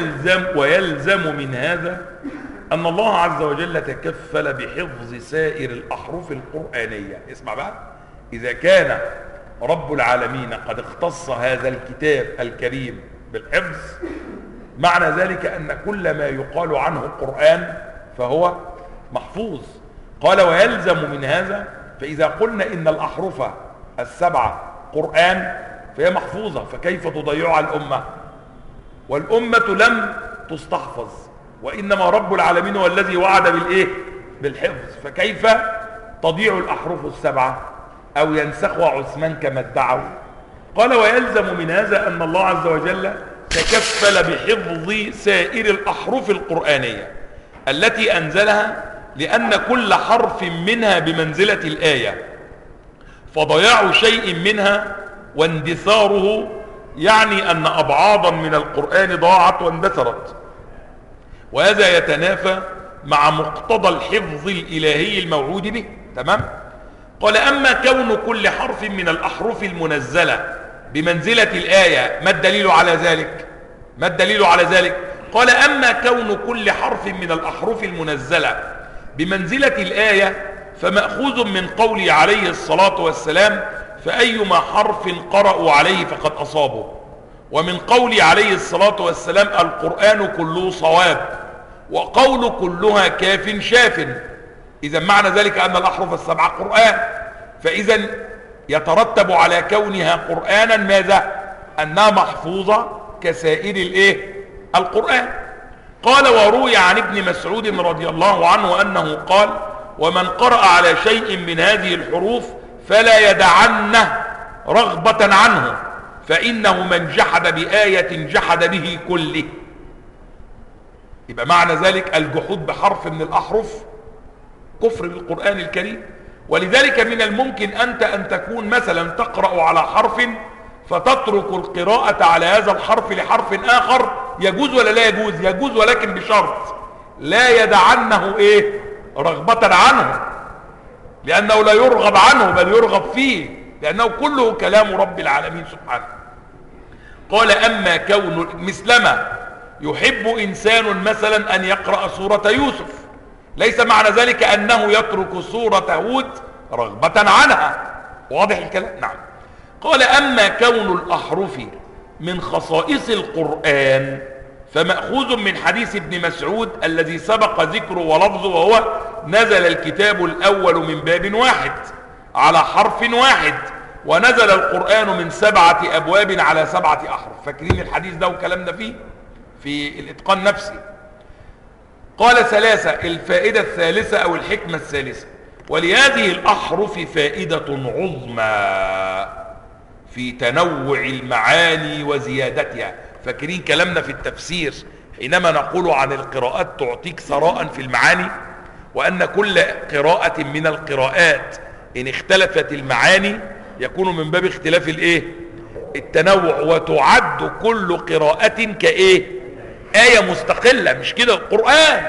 ويلزم من هذا أن الله عز وجل تكفل بحفظ سائر الأحرف القرآنية. اسمع بقى، إذا كان رب العالمين قد اختص هذا الكتاب الكريم بالحفظ، معنى ذلك أن كل ما يقال عنه القرآن فهو محفوظ. قال: ويلزم من هذا، فإذا قلنا إن الأحرف السبعة قرآن فهي محفوظة، فكيف تضيعها الأمة؟ والأمة لم تستحفظ، وإنما رب العالمين هو الذي وعد بالإيه؟ بالحفظ، فكيف تضيع الأحرف السبعة أو ينسخها عثمان كما ادعوا؟ قال: ويلزم من هذا أن الله عز وجل تكفل بحفظ سائر الأحرف القرآنية التي أنزلها، لأن كل حرف منها بمنزلة الآية، فضياع شيء منها واندثاره يعني أن أبعاضا من القرآن ضاعت واندثرت، وهذا يتنافى مع مقتضى الحفظ الإلهي الموعود به. تمام؟ قال: أما كون كل حرف من الأحرف المنزلة بمنزلة الآية. ما الدليل على ذلك؟ ما الدليل على ذلك؟ قال أما كون كل حرف من الأحرف المنزلة بمنزلة الآية فمأخوذ من قوله عليه الصلاة والسلام فأيما حرف قرأوا عليه فقد أصابوا، ومن قوله عليه الصلاة والسلام القرآن كله صواب، وقول كلها كاف شاف. إذا معنى ذلك أن الأحرف السبعة قرآن، فإذا يترتب على كونها قرآنا ماذا؟ أنها محفوظة كسائر القرآن. قال وروي عن ابن مسعود رضي الله عنه أنه قال ومن قرأ على شيء من هذه الحروف فلا يدعنه رغبة عنه فإنه من جحد بآية جحد به كله. يبقى معنى ذلك الجحود بحرف من الأحرف كفر بالقرآن الكريم. ولذلك من الممكن أنت أن تكون مثلا تقرأ على حرف فتترك القراءة على هذا الحرف لحرف آخر. يجوز ولا لا يجوز؟ يجوز، ولكن بشرط لا يدعنه رغبة عنه، لأنه لا يرغب عنه بل يرغب فيه، لأنه كله كلام رب العالمين سبحانه. قال أما كون مثلما يحب إنسان مثلا أن يقرأ سورة يوسف، ليس معنى ذلك أنه يترك سورة هود رغبة عنها. واضح الكلام؟ نعم. قال أما كون الأحرف من خصائص القرآن فمأخوذ من حديث ابن مسعود الذي سبق ذكره ولفظه، وهو نزل الكتاب الأول من باب واحد على حرف واحد، ونزل القرآن من 7 أبواب على 7 أحرف. فاكرين الحديث ده وكلامنا فيه في الإتقان نفسي. قال ثلاثة، الفائدة الثالثة أو الحكمة الثالثة، ولهذه الأحرف فائدة عظمى في تنوع المعاني وزيادتها. فاكرين كلامنا في التفسير حينما نقول عن القراءات تعطيك ثراء في المعاني، وأن كل قراءة من القراءات إن اختلفت المعاني يكون من باب اختلاف التنوع، وتعد كل قراءة آية مستقلة، مش كده القرآن.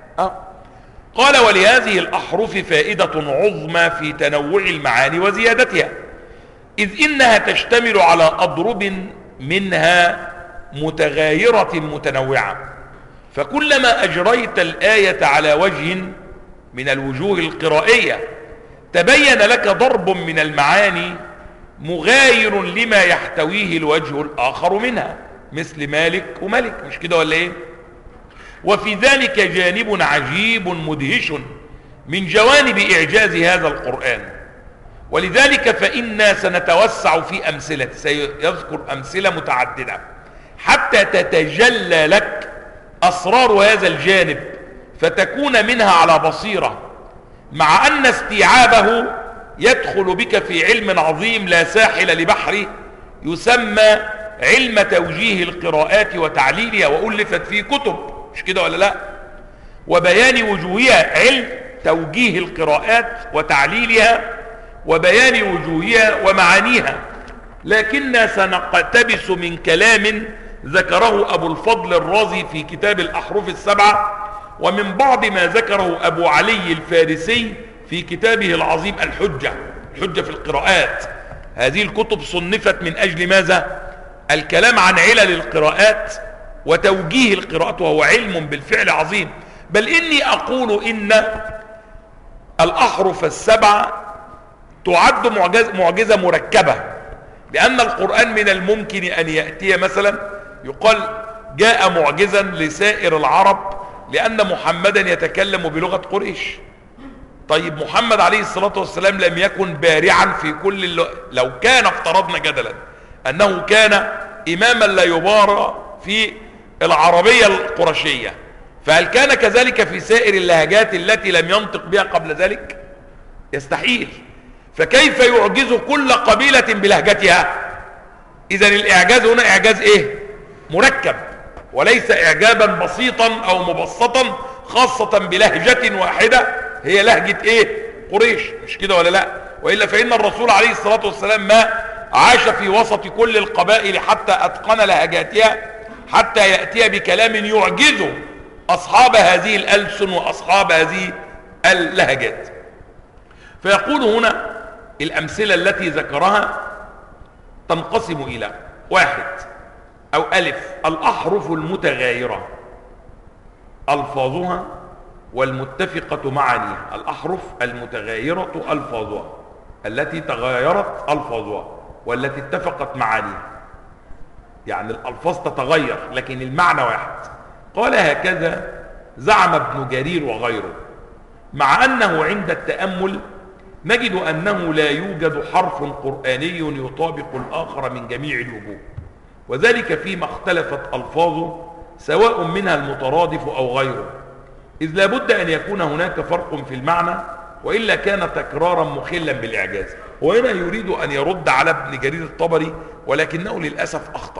قال ولهذه الأحرف فائدة عظمى في تنوع المعاني وزيادتها، إذ إنها تشتمل على أضرب منها متغايرة متنوعة، فكلما أجريت الآية على وجه من الوجوه القرائية تبين لك ضرب من المعاني مغاير لما يحتويه الوجه الآخر منها، مثل مالك وملك، مش كده ولا وفي ذلك جانب عجيب مدهش من جوانب إعجاز هذا القرآن. ولذلك فإنا سنتوسع في أمثلة، سيذكر أمثلة متعددة حتى تتجلى لك أسرار هذا الجانب فتكون منها على بصيرة، مع أن استيعابه يدخل بك في علم عظيم لا ساحل لبحره يسمى علم توجيه القراءات وتعليلها، وألفت فيه كتب، مش كده ولا لا؟ وبيان وجوهها، علم توجيه القراءات وتعليلها وبيان وجوهها ومعانيها. لكننا سنقتبس من كلام ذكره أبو الفضل الرازي في كتاب الأحرف السبعة، ومن بعض ما ذكره أبو علي الفارسي في كتابه العظيم الحجة في القراءات. هذه الكتب صنفت من أجل ماذا؟ الكلام عن علل القراءات وتوجيه القراءات، وهو علم بالفعل عظيم. بل إني أقول إن الأحرف السبعة تعد معجزة مركبة، لأن القرآن من الممكن أن يأتي مثلا يقال جاء معجزا لسائر العرب لأن محمدا يتكلم بلغة قريش. طيب محمد عليه الصلاة والسلام لم يكن بارعا في كل لو كان افترضنا جدلا أنه كان إماما لا يبارى في العربية القرشية، فهل كان كذلك في سائر اللهجات التي لم ينطق بها قبل ذلك؟ يستحيل. فكيف يعجز كل قبيلة بلهجتها؟ إذن الإعجاز هنا إعجاز مركب، وليس إعجابا بسيطا أو مبسطا خاصة بلهجة واحدة هي لهجة قريش، مش كده ولا لا؟ وإلا فإن الرسول عليه الصلاة والسلام ما عاش في وسط كل القبائل حتى أتقن لهجاتها، حتى يأتي بكلام يعجز أصحاب هذه الألسن وأصحاب هذه اللهجات. فيقول هنا الأمثلة التي ذكرها تنقسم إلى: 1 أو ألف الأحرف المتغايرة ألفاظها والمتفقة معانيها. الأحرف المتغايرة ألفاظها، التي تغايرت ألفاظها والتي اتفقت معانيها، يعني الألفاظ تتغير لكن المعنى واحد. قال: هكذا زعم ابن جرير وغيره، مع أنه عند التأمل نجد أنه لا يوجد حرف قرآني يطابق الآخر من جميع الوجوه، وذلك فيما اختلفت ألفاظه سواء منها المترادف أو غيره، إذ لا بد أن يكون هناك فرق في المعنى، وإلا كان تكرارا مخلا بالإعجاز. وهنا يريد أن يرد على ابن جرير الطبري، ولكنه للأسف أخطأ.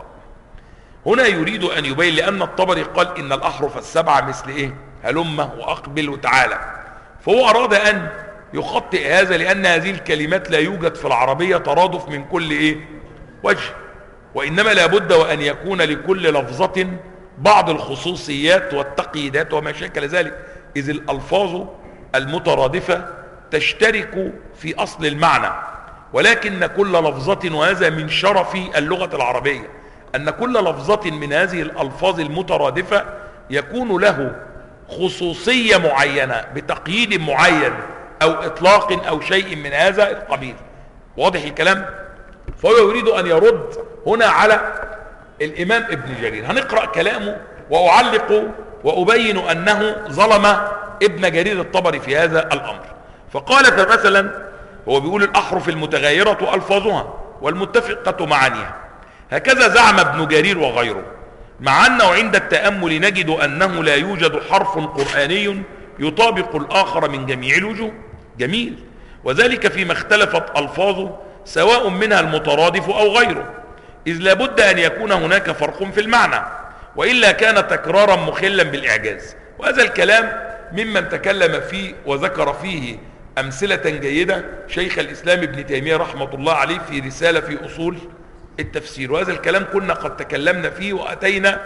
هنا يريد أن يبين، لأن الطبري قال إن الأحرف السبعة مثل إيه؟ هلمة وأقبل وتعالى، فهو أراد أن يخطئ هذا، لأن هذه الكلمات لا يوجد في العربية ترادف من كل إيه؟ وجه، وإنما لابد وأن يكون لكل لفظة بعض الخصوصيات والتقييدات وما شكل ذلك، إذ الألفاظ المترادفة تشترك في أصل المعنى، ولكن كل لفظة، وهذا من شرف اللغة العربية، أن كل لفظة من هذه الألفاظ المترادفة يكون له خصوصية معينة بتقييد معين أو إطلاق أو شيء من هذا القبيل. واضح الكلام؟ فهو يريد أن يرد هنا على الإمام ابن جرير. هنقرأ كلامه وأعلق وأبين أنه ظلم ابن جرير الطبري في هذا الأمر. فقال: فمثلا هو بيقول الأحرف المتغايرة ألفاظها والمتفقة معانيها، هكذا زعم ابن جرير وغيره، مع أنه عند التأمل نجد أنه لا يوجد حرف قرآني يطابق الآخر من جميع الوجوه. جميل. وذلك فيما اختلفت ألفاظه سواء منها المترادف أو غيره، إذ لابد أن يكون هناك فرق في المعنى، وإلا كان تكرارا مخلا بالإعجاز. وهذا الكلام ممن تكلم فيه وذكر فيه أمثلة جيدة شيخ الإسلام ابن تيمية رحمة الله عليه في رسالة في أصول التفسير، وهذا الكلام كنا قد تكلمنا فيه وأتينا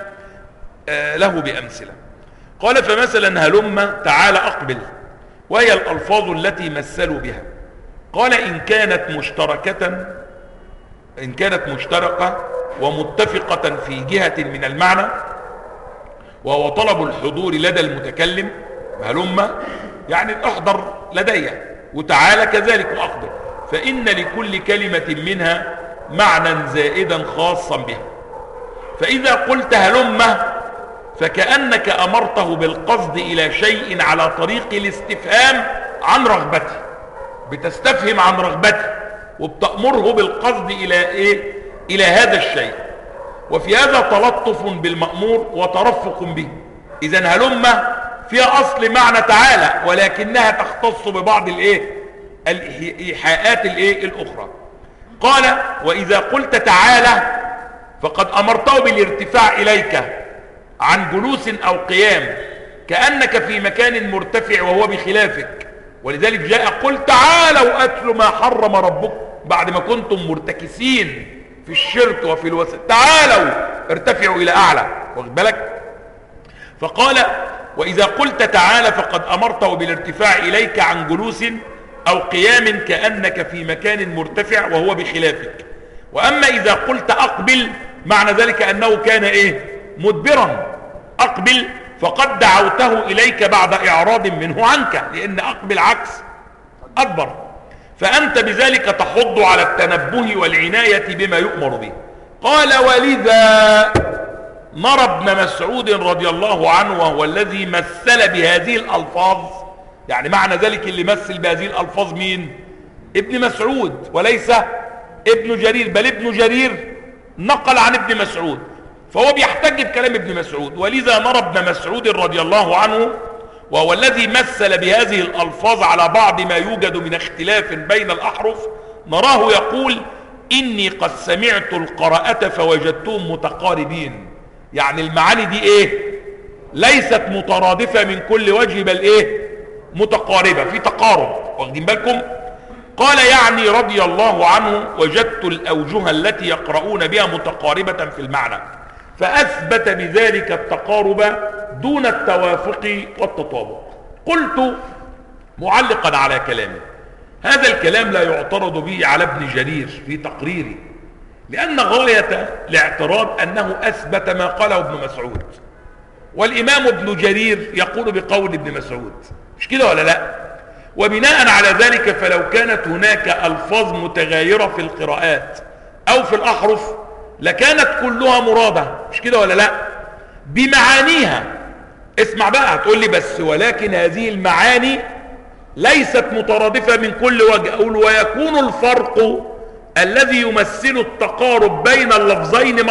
له بأمثلة. قال: فمثلا هلم تعالى أقبل، وهي الألفاظ التي مثلوا بها. قال: إن كانت مشتركة ومتفقة في جهة من المعنى، وهو طلب الحضور لدى المتكلم، هلم يعني احضر لدي، وتعالى كذلك وأقبل، فإن لكل كلمة منها معنى زائدا خاصا بها. فإذا قلت هلم فكأنك أمرته بالقصد إلى شيء على طريق الاستفهام عن رغبته، بتستفهم عن رغبته وبتأمره بالقصد إلى إيه؟ إلى هذا الشيء، وفي هذا تلطف بالمأمور وترفق به. إذن هلم فيها أصل معنى تعالى، ولكنها تختص ببعض الإيحاءات الأخرى. قال: وإذا قلت تعالى فقد أمرته بالارتفاع إليك عن جلوس أو قيام، كأنك في مكان مرتفع وهو بخلافك، ولذلك جاء: قل تعالوا أتل ما حرم ربك، بعد ما كنتم مرتكسين في الشرك وفي الوسط، تعالوا ارتفعوا إلى أعلى. واخد بالك؟ فقال: وإذا قلت تعالى فقد أمرته بالارتفاع إليك عن جلوس أو قيام، كأنك في مكان مرتفع وهو بخلافك. وأما إذا قلت أقبل، معنى ذلك أنه كان إيه؟ مدبرا. أقبل فقد دعوته إليك بعد إعراض منه عنك، لأن أقبل عكس أدبر، فأنت بذلك تحض على التنبه والعناية بما يؤمر به. قال: ولذا نرى ابن مسعود رضي الله عنه، وهو الذي مثل بهذه الألفاظ، يعني معنى ذلك اللي مثل بهذه الألفاظ مين؟ ابن مسعود، وليس ابن جرير، بل ابن جرير نقل عن ابن مسعود، فهو بيحتج بكلام ابن مسعود. ولذا نرى ابن مسعود رضي الله عنه، وهو الذي مثل بهذه الألفاظ على بعض ما يوجد من اختلاف بين الأحرف، نراه يقول: إني قد سمعت القراءة فوجدتهم متقاربين. يعني المعاني دي إيه؟ ليست مترادفة من كل وجه، بل إيه؟ متقاربة، في تقارب. واخدين بالكم؟ قال: يعني رضي الله عنه وجدت الأوجه التي يقرؤون بها متقاربة في المعنى، فأثبت بذلك التقارب دون التوافق والتطابق. قلت معلقا على كلامه: هذا الكلام لا يعترض به على ابن جرير في تقريره، لأن غاية الاعتراض أنه أثبت ما قاله ابن مسعود، والإمام ابن جرير يقول بقول ابن مسعود، مش كده ولا لا؟ وبناء على ذلك فلو كانت هناك ألفاظ متغايرة في القراءات أو في الأحرف لكانت كلها مرادة، مش كده ولا لا؟ بمعانيها. اسمع بقى، هتقول لي بس ولكن هذه المعاني ليست مترادفة من كل وجه. أقول ويكون الفرق الذي يمثل التقارب بين اللفظين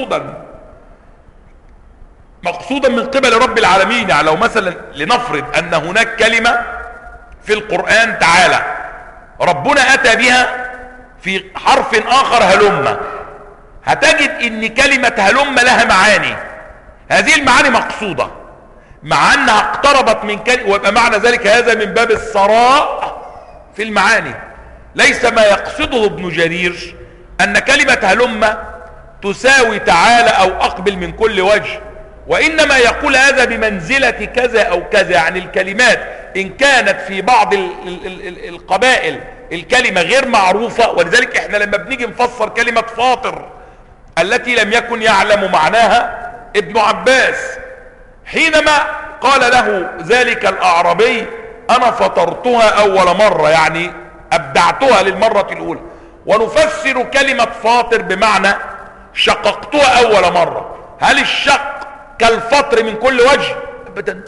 مقصودا من قبل رب العالمين. يعني لو مثلا لنفرض أن هناك كلمة في القرآن تعالى ربنا أتى بها في حرف آخر هلم، هتجد ان كلمة هلم لها معاني، هذه المعاني مقصودة مع انها اقتربت من كلمة، ويبقى معنى ذلك هذا من باب الثراء في المعاني. ليس ما يقصده ابن جرير ان كلمة هلم تساوي تعالى او اقبل من كل وجه، وانما يقول هذا بمنزلة كذا او كذا. يعني الكلمات ان كانت في بعض القبائل الكلمة غير معروفة، ولذلك احنا لما بنيجي نفسر كلمة فاطر التي لم يكن يعلم معناها ابن عباس، حينما قال له ذلك الأعرابي أنا فطرتها أول مرة، يعني أبدعتها للمرة الأولى، ونفسر كلمة فاطر بمعنى شققتها أول مرة. هل الشق كالفطر من كل وجه؟ أبدا.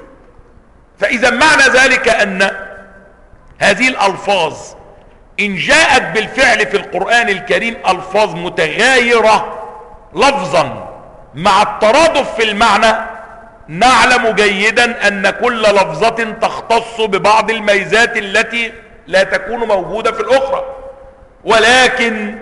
فإذا معنى ذلك أن هذه الألفاظ إن جاءت بالفعل في القرآن الكريم ألفاظ متغايرة لفظا مع الترادف في المعنى، نعلم جيدا أن كل لفظة تختص ببعض الميزات التي لا تكون موجودة في الأخرى، ولكن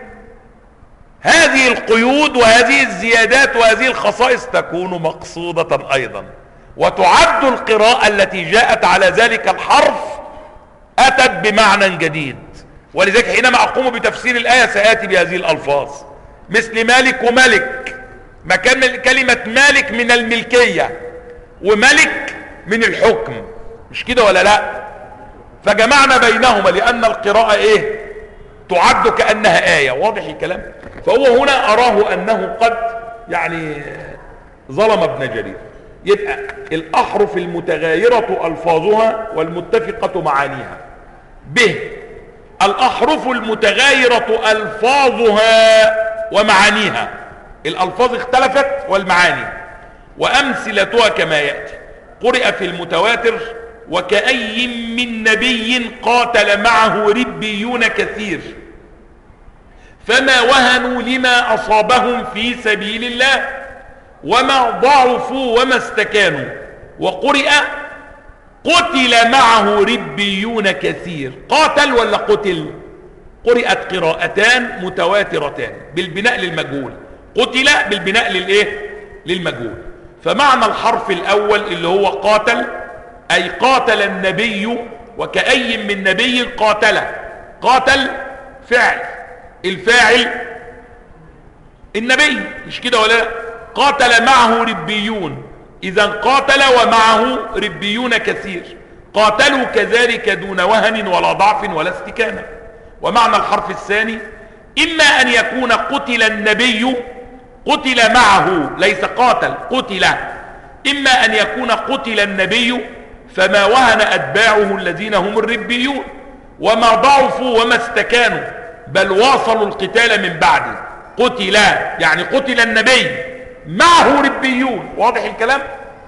هذه القيود وهذه الزيادات وهذه الخصائص تكون مقصودة أيضا، وتعد القراءة التي جاءت على ذلك الحرف أتت بمعنى جديد. ولذلك حينما أقوم بتفسير الآية سآتي بهذه الألفاظ، مثل مالك وملك، مكان كلمة مالك من الملكية وملك من الحكم، مش كده ولا لا؟ فجمعنا بينهما لأن القراءة ايه؟ تعد كأنها آية. واضح الكلام؟ فهو هنا أراه أنه قد يعني ظلم ابن جرير. يبقى الأحرف المتغايرة ألفاظها والمتفقة معانيها. ب الأحرف المتغايرة ألفاظها ومعانيها، الألفاظ اختلفت والمعاني. وأمثلتها كما يأتي: قرئ في المتواتر وكأي من نبي قاتل معه ربيون كثير فما وهنوا لما أصابهم في سبيل الله وما ضعفوا وما استكانوا. وقرئ قتل معه ربيون كثير. قاتل ولا قتل؟ قرئت قراءتان متواترتان بالبناء للمجهول، قتل بالبناء للايه؟ للمجهول. فمعنى الحرف الأول اللي هو قاتل أي قاتل النبي وكأي من نبي قاتل. قاتل فعل، الفاعل النبي، مش كده ولا لا؟ قاتل معه ربيون، إذا قاتل ومعه ربيون كثير. قاتلوا كذلك دون وهن ولا ضعف ولا استكانة. ومعنى الحرف الثاني إما أن يكون قتل النبي، قتل معه ليس قاتل، قتل. إما أن يكون قتل النبي فما وهن أتباعه الذين هم الربيون وما ضعفوا وما استكانوا بل واصلوا القتال من بعده. قتل يعني قتل النبي معه ربيون. واضح الكلام؟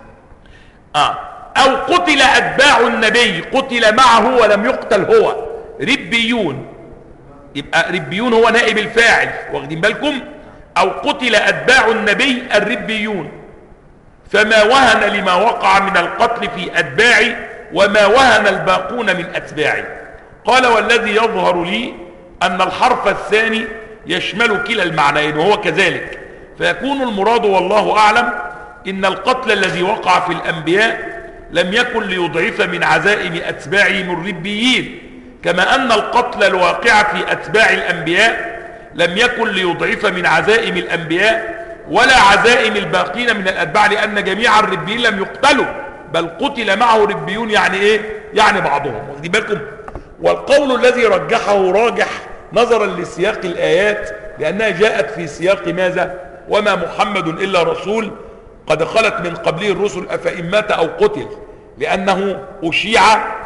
أو قتل أتباع النبي، قتل معه ولم يقتل هو، ربيون. يبقى ربيون هو نائب الفاعل، واخدين بالكم؟ أو قتل أتباع النبي الربيون فما وهن لما وقع من القتل في أتباعي وما وهن الباقون من أتباعي. قال والذي يظهر لي أن الحرف الثاني يشمل كلا المعنيين وهو كذلك، فيكون المراد والله أعلم إن القتل الذي وقع في الأنبياء لم يكن ليضعف من عزائم أتباعهم الربيين، كما أن القتل الواقع في أتباع الأنبياء لم يكن ليضعف من عزائم الأنبياء ولا عزائم الباقين من الأتباع، لأن جميع الربيين لم يقتلوا بل قتل معه ربيون. يعني إيه؟ يعني بعضهم، واخدين بالكم؟ والقول الذي رجحه راجح نظرا لسياق الآيات لأنها جاءت في سياق ماذا؟ وما محمد إلا رسول قد خلت من قبله الرسل أفإن مات أو قتل، لأنه أشيع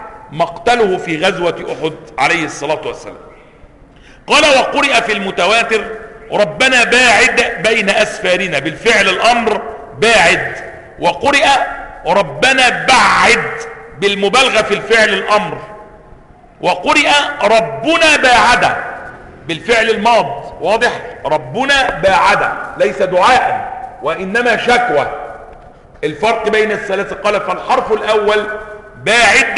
مقتله في غزوة أحد عليه الصلاة والسلام. قال وقرئ في المتواتر ربنا باعد بين أسفارنا، بالفعل الأمر باعد، وقرئ ربنا بعد بالمبالغة في الفعل الأمر، وقرئ ربنا باعد بالفعل الماض. واضح؟ ربنا باعد ليس دعاء وإنما شكوى. الفرق بين الثلاثة قال فالحرف الأول باعد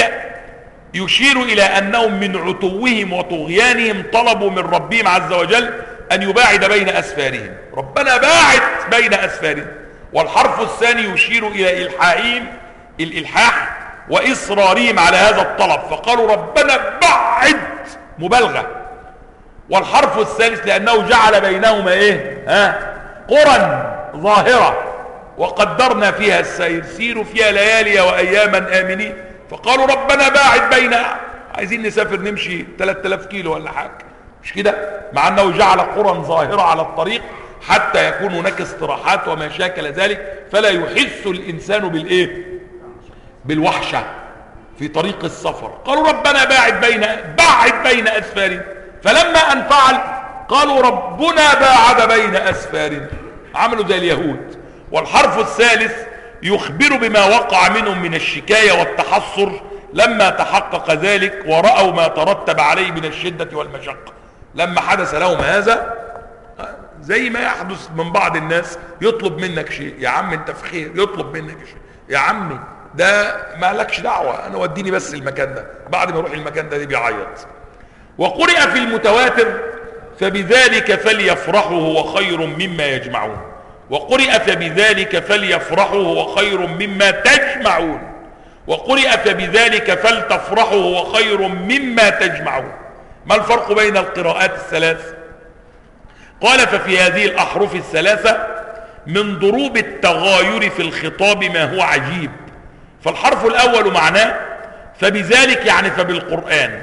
يشير إلى أنهم من عتوهم وطغيانهم طلبوا من ربهم عز وجل أن يباعد بين أسفارهم، ربنا باعد بين أسفارهم. والحرف الثاني يشير إلى إلحاحهم الإلحاح وإصرارهم على هذا الطلب، فقالوا ربنا بعد مبالغة. والحرف الثالث لأنه جعل بينهما إيه؟ قرى ظاهرة وقدرنا فيها السير سيروا فيها ليالي وأياما آمنين، فقالوا ربنا باعد بين، عايزين نسافر نمشي 3000 كيلو ولا حاجة، مش كده؟ مع أنه جعل قرى ظاهرة على الطريق حتى يكون هناك استراحات وما شاكل ذلك، فلا يحس الإنسان بالإيه؟ بالوحشة في طريق السفر. قالوا ربنا باعد بين أسفارنا، فلما أن فعل قالوا ربنا باعد بين أسفارنا، عملوا زي اليهود. والحرف الثالث يخبر بما وقع منهم من الشكاية والتحصر لما تحقق ذلك ورأوا ما ترتب عليه من الشدة والمشقة. لما حدث لهم هذا زي ما يحدث من بعض الناس، يطلب منك شيء، يا عم انت في خير، يطلب منك شيء، يا عمي ده ما لكش دعوة، انا وديني بس المكان ده، بعد ما يروح المكان ده بيعيط. وقرئ في المتواتر فبذلك فليفرحوا هو خير مما يجمعون، وقرئ فبذلك فليفرحوا هو خير مما تجمعون، وقرئ فبذلك فلتفرحوا هو خير مما تجمعون. ما الفرق بين القراءات الثلاث؟ قال ففي هذه الأحرف الثلاثة من ضروب التغاير في الخطاب ما هو عجيب. فالحرف الأول معناه فبذلك يعني فبالقرآن،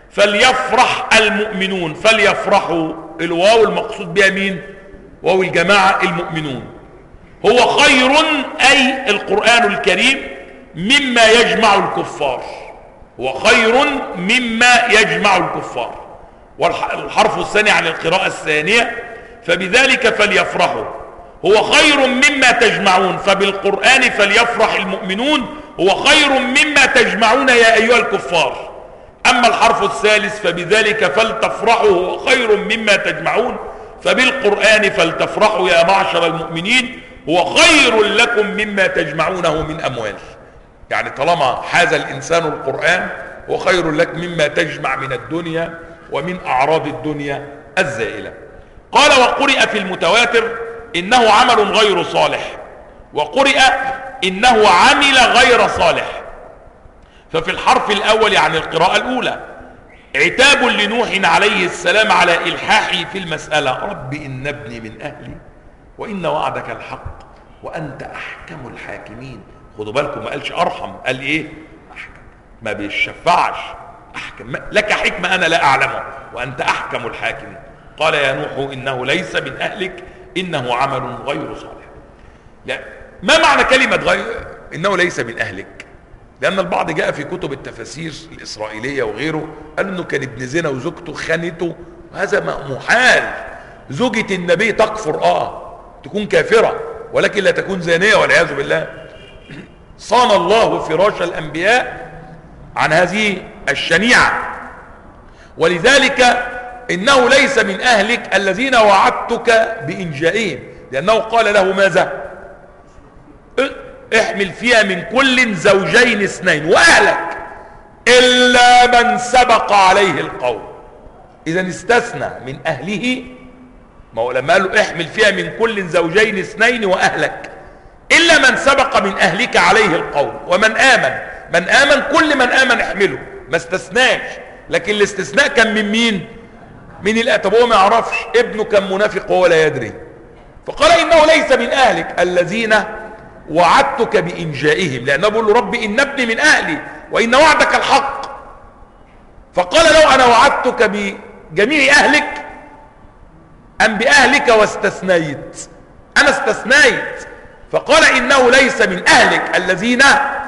فليفرح المؤمنون، فليفرحوا الواو المقصود بها مين؟ واو الجماعة المؤمنون. هو خير أي القرآن الكريم مما يجمع الكفار، هو خير مما يجمع الكفار. والحرف الثاني عن القراءة الثانية فبذلك فليفرحوا هو خير مما تجمعون، فبالقرآن فليفرح المؤمنون هو خير مما تجمعون يا أيها الكفار. أما الحرف الثالث فبذلك فلتفرحوا هو خير مما تجمعون، فبالقرآن فلتفرحوا يا معشر المؤمنين هو خير لكم مما تجمعونه من أموال. يعني طالما حاز الإنسان القرآن هو خير لك مما تجمع من الدنيا ومن أعراض الدنيا الزائلة. قال وقرئ في المتواتر إنه عمل غير صالح، وقرئ إنه عمل غير صالح. ففي الحرف الأول يعني القراءة الأولى عتاب لنوح عليه السلام على إلحاحه في المسألة، رب إن ابني من أهلي وإن وعدك الحق وأنت أحكم الحاكمين. خدوا بالكم ما قالش أرحم، قال إيه؟ أحكم، ما بيشفعش، أحكم، لك حكمة أنا لا أعلمها وأنت أحكم الحاكمين. قال يا نوح إنه ليس من أهلك إنه عمل غير صالح. لا، ما معنى كلمة غير إنه ليس من أهلك؟ لأن البعض جاء في كتب التفاسير الإسرائيلية وغيره قال إنه كان ابن زنا وزوجته خانته، وهذا محال. زوجة النبي تكفر تكون كافرة ولكن لا تكون زانية والعياذ بالله. صان الله فراش الأنبياء عن هذه الشنيعة. ولذلك إنه ليس من أهلك الذين وعدتك بإنجائهم، لأنه قال له ماذا؟ احمل فيها من كل زوجين اثنين وأهلك إلا من سبق عليه القول. إذا استثنى من أهله، ما هو لما قال له احمل فيها من كل زوجين اثنين وأهلك إلا من سبق من أهلك عليه القول. ومن آمن، من آمن كل من آمن احمله، ما استثناش. لكن الاستثناء كان من مين؟ من طب هو ما يعرفش، ابنه كان منافق وهو لا يدري، فقال إنه ليس من أهلك الذين وعدتك بإنجائهم، لأنه بيقول له ربي إن ابني من أهلي وإن وعدك الحق. فقال له أنا وعدتك بجميع أهلك أم بأهلك واستثنيت؟ أنا استثنيت، فقال إنه ليس من أهلك الذين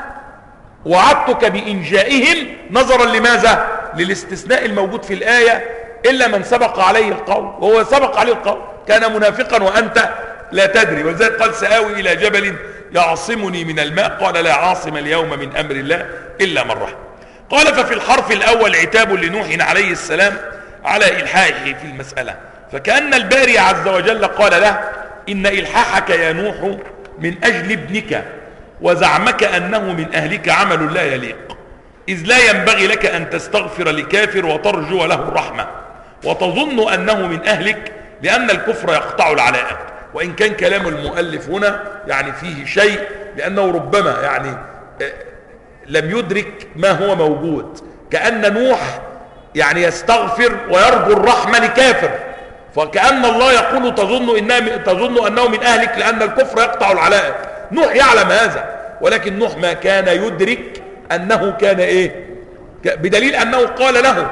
وعدتك بإنجائهم، نظرا لماذا؟ للاستثناء الموجود في الآية، إلا من سبق عليه القول، وهو سبق عليه القول كان منافقا وأنت لا تدري. ولذلك قال سآوي إلى جبل يعصمني من الماء، قال لا عاصم اليوم من أمر الله إلا من رحم. قال ففي الحرف الأول عتاب لنوح عليه السلام على إلحاحه في المسألة، فكأن الباري عز وجل قال له إن إلحاحك يا نوح من أجل ابنك، وزعمك أنه من أهلك عمل لا يليق، إذ لا ينبغي لك أن تستغفر لكافر وترجو له الرحمة وتظن أنه من أهلك، لأن الكفر يقطع العلائق. وإن كان كلام المؤلف هنا يعني فيه شيء، لأنه ربما يعني لم يدرك ما هو موجود، كأن نوح يعني يستغفر ويرجو الرحمة لكافر، فكأن الله يقول تظن أنه من أهلك لأن الكفر يقطع العلائق. نوح يعلم هذا، ولكن نوح ما كان يدرك أنه كان إيه، بدليل أنه قال له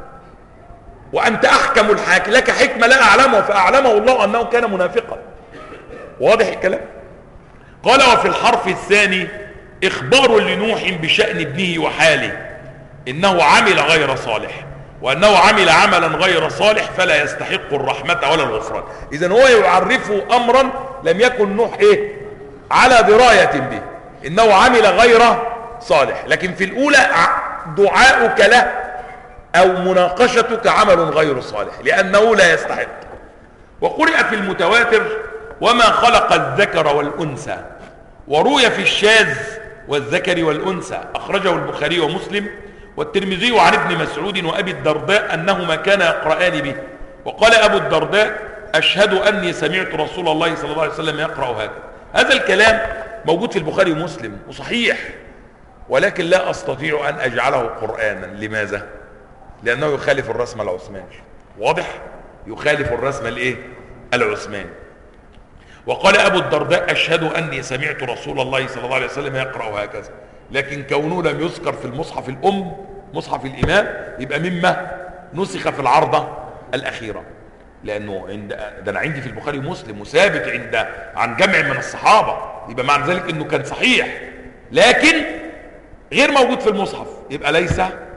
وأنت أحكم الحاكم، لك حكمة لا أعلمه، فأعلمه الله أنه كان منافقا. واضح الكلام؟ قال وفي الحرف الثاني إخبار لنوح بشأن ابنه وحاله، إنه عمل غير صالح، وأنه عمل عملا غير صالح فلا يستحق الرحمة ولا الغفران. إذن هو يعرفه أمرا لم يكن نوح إيه على دراية به، إنه عمل غير صالح. لكن في الأولى دعاؤك له أو مناقشتك عمل غير صالح لأنه لا يستحق. وقرئ في المتواتر وما خلق الذكر والأنثى، وروي في الشاذ والذكر والأنثى، أخرجه البخاري ومسلم والترمذي عن ابن مسعود وأبي الدرداء أنهما كانا يقرآن به. وقال أبو الدرداء أشهد أني سمعت رسول الله صلى الله عليه وسلم يقرأ هكذا. هذا الكلام موجود في البخاري ومسلم وصحيح، ولكن لا أستطيع أن أجعله قرآنا. لماذا؟ لأنه يخالف الرسم العثماني. واضح؟ يخالف الرسم الايه العثماني. وقال أبو الدرداء أشهد أني سمعت رسول الله صلى الله عليه وسلم يقرأ هكذا، لكن كونه لم يذكر في المصحف الأم مصحف الإمام يبقى مما نسخ في العرضة الأخيرة، لأنه ده أنا عندي في البخاري ومسلم وثابت عن جمع من الصحابة، يبقى معنى ذلك أنه كان صحيح، لكن غير موجود في المصحف، يبقى ليس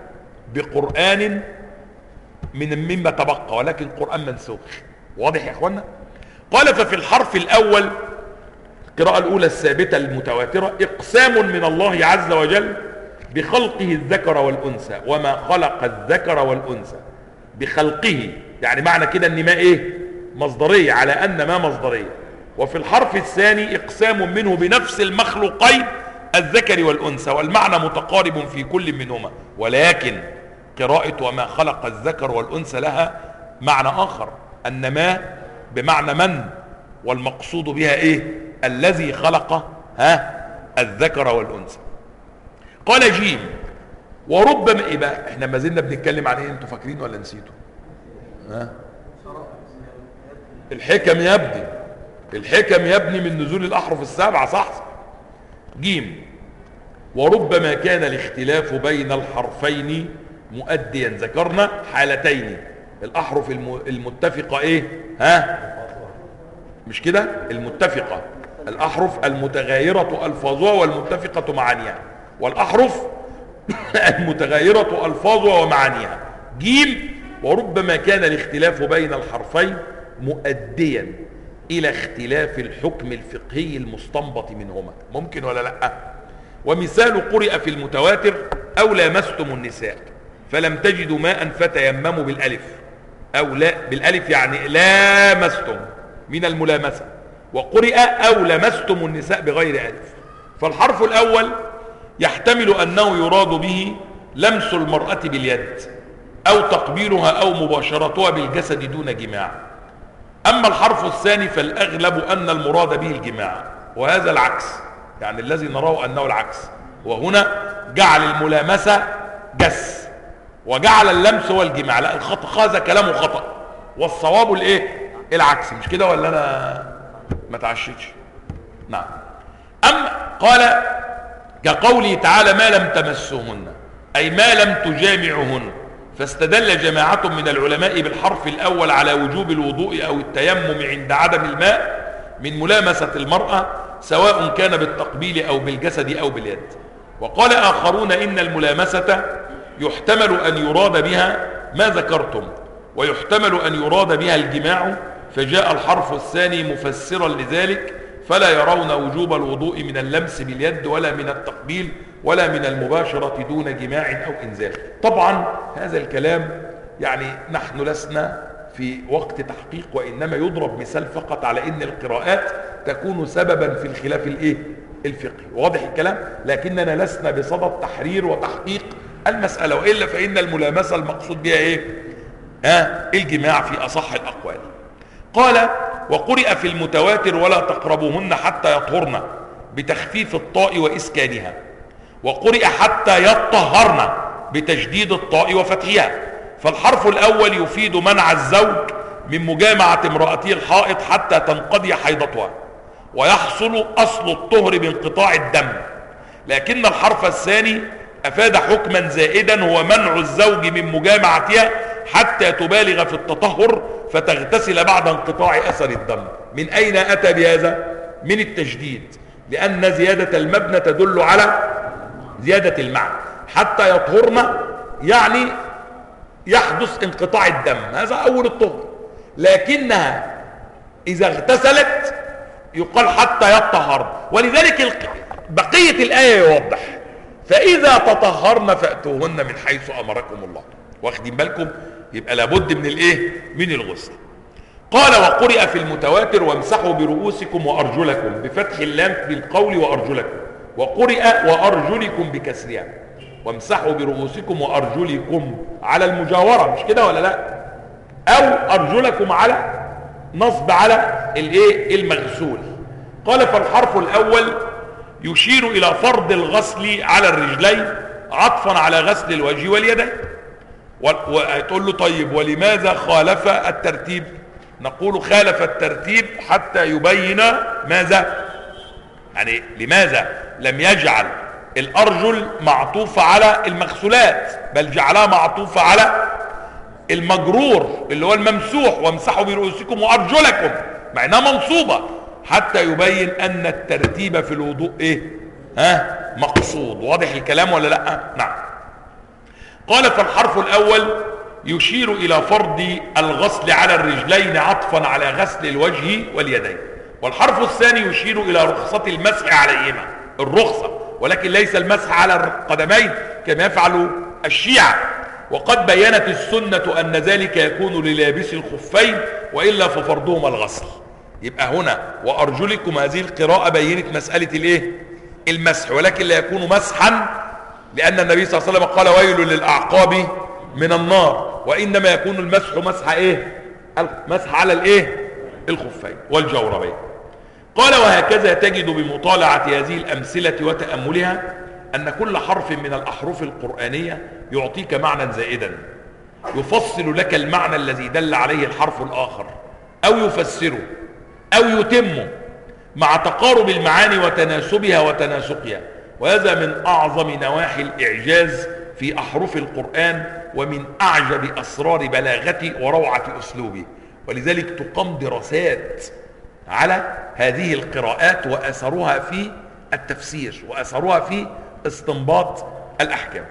بقرآن مما تبقى، ولكن قرآن منسوخ. واضح يا اخوانا؟ قال ففي الحرف الأول القراءة الأولى الثابتة المتواترة إقسام من الله عز وجل بخلقه الذكر والأنثى، وما خلق الذكر والأنثى بخلقه، يعني معنى كده ان ما ايه مصدرية، على ان ما مصدرية. وفي الحرف الثاني إقسام منه بنفس المخلوقين الذكر والأنثى، والمعنى متقارب في كل منهما، ولكن قراءة وما خلق الذكر والأنثى لها معنى آخر، أن ما بمعنى من، والمقصود بها ايه الذي خلق الذكر والأنثى. قال جيم وربما ايه بقى، احنا ما زلنا بنتكلم عن ايه، انتوا فاكرين ولا نسيتوا؟ الحكم يا ابني، الحكم يا ابني من نزول الأحرف السبعة، صح؟ جيم وربما كان الاختلاف بين الحرفين مؤديا، ذكرنا حالتين، الأحرف المتفقة ايه مش كده، المتفقة، الأحرف المتغايرة ألفاظها والمتفقة معانيها، والأحرف المتغايرة ألفاظها ومعانيها. جيم وربما كان الاختلاف بين الحرفين مؤديا إلى اختلاف الحكم الفقهي المستنبط منهما، ممكن ولا لا؟ ومثال قرئ في المتواتر أو لامستم النساء فلم تجدوا ماء فتيمموا بالألف، أو لا بالألف يعني لامستم من الملامسة، وقرئ أو لمستم النساء بغير ألف. فالحرف الأول يحتمل أنه يراد به لمس المرأة باليد أو تقبيلها أو مباشرتها بالجسد دون جماع. أما الحرف الثاني فالأغلب أن المراد به الجماع، وهذا العكس، يعني الذي نراه أنه العكس، وهنا جعل الملامسة جس وجعل اللمس هو الجماع. لا، الخطأ هذا كلامه خطأ، والصواب الايه العكس، مش كده ولا انا ما تعشيتش؟ نعم. أما قال كقوله تعالى ما لم تمسهن، أي ما لم تجامعهن، فاستدل جماعة من العلماء بالحرف الأول على وجوب الوضوء أو التيمم عند عدم الماء من ملامسة المرأة، سواء كان بالتقبيل أو بالجسد أو باليد. وقال آخرون إن الملامسة يحتمل أن يراد بها ما ذكرتم، ويحتمل أن يراد بها الجماع، فجاء الحرف الثاني مفسرا لذلك، فلا يرون وجوب الوضوء من اللمس باليد ولا من التقبيل ولا من المباشرة دون جماع أو إنزال. طبعا هذا الكلام يعني نحن لسنا في وقت تحقيق، وإنما يضرب مثال فقط على إن القراءات تكون سببا في الخلاف الفقهي. واضح الكلام؟ لكننا لسنا بصدد تحرير وتحقيق المسألة، وإلا فإن الملامسة المقصود بها إيه؟ الجماع في أصح الأقوال. قال: وقرئ في المتواتر ولا تقربوهن حتى يطهرن بتخفيف الطاء وإسكانها، وقرئ حتى يطهرن بتشديد الطاء وفتحها. فالحرف الأول يفيد منع الزوج من مجامعة امرأته الحائض حتى تنقضي حيضتها، ويحصل أصل الطهر بانقطاع الدم، لكن الحرف الثاني أفاد حكما زائدا هو منع الزوج من مجامعتها حتى تبالغ في التطهر فتغتسل بعد انقطاع أثر الدم. من أين أتى بهذا؟ من التجديد، لأن زيادة المبنى تدل على زيادة المعنى. حتى يطهرن يعني يحدث انقطاع الدم، هذا أول الطهر، لكنها إذا اغتسلت يقال حتى يطهرن. ولذلك بقية الآية يوضح: فإذا تطهرن فأتوهن من حيث أمركم الله. واخدين بالكم؟ يبقى لابد من الايه؟ من الغسل. قال: وقرئ في المتواتر وامسحوا برؤوسكم وأرجلكم بفتح اللام بالقول وأرجلكم، وقرئ وأرجلكم بكسرها، وامسحوا برؤوسكم وأرجلكم على المجاورة، مش كده ولا لا؟ أو أرجلكم على نصب على الايه؟ المغسول. قال: فالحرف الأول يشير إلى فرض الغسل على الرجلين عطفا على غسل الوجه واليدين. وتقول له: طيب ولماذا خالف الترتيب؟ نقول: خالف الترتيب حتى يبين ماذا؟ يعني لماذا لم يجعل الأرجل معطوفة على المغسولات، بل جعلها معطوفة على المجرور اللي هو الممسوح، وامسحوا برؤوسكم وأرجلكم، مع انها منصوبة، حتى يبين أن الترتيب في الوضوء ايه؟ مقصود. واضح الكلام ولا لا؟ نعم. قال: فالحرف الأول يشير إلى فرض الغسل على الرجلين عطفا على غسل الوجه واليدين، والحرف الثاني يشير إلى رخصة المسح عليهما، الرخصة، ولكن ليس المسح على القدمين كما يفعل الشيعة. وقد بينت السنة أن ذلك يكون للابس الخفين، وإلا ففرضهما الغسل. يبقى هنا وأرجلكم هذه القراءة بينت مسألة الايه؟ المسح، ولكن لا يكون مسحا، لأن النبي صلى الله عليه وسلم قال: ويل للأعقاب من النار. وإنما يكون المسح مسح ايه؟ مسح على الايه؟ الخفين والجوربين. قال: وهكذا تجد بمطالعة هذه الأمثلة وتأملها أن كل حرف من الأحرف القرآنية يعطيك معنى زائدا، يفصل لك المعنى الذي دل عليه الحرف الآخر، أو يفسره أو يتمه، مع تقارب المعاني وتناسبها وتناسقها. وهذا من أعظم نواحي الإعجاز في أحرف القرآن، ومن أعجب أسرار بلاغته وروعة أسلوبه. ولذلك تقام دراسات على هذه القراءات وأثرها في التفسير وأثرها في استنباط الأحكام.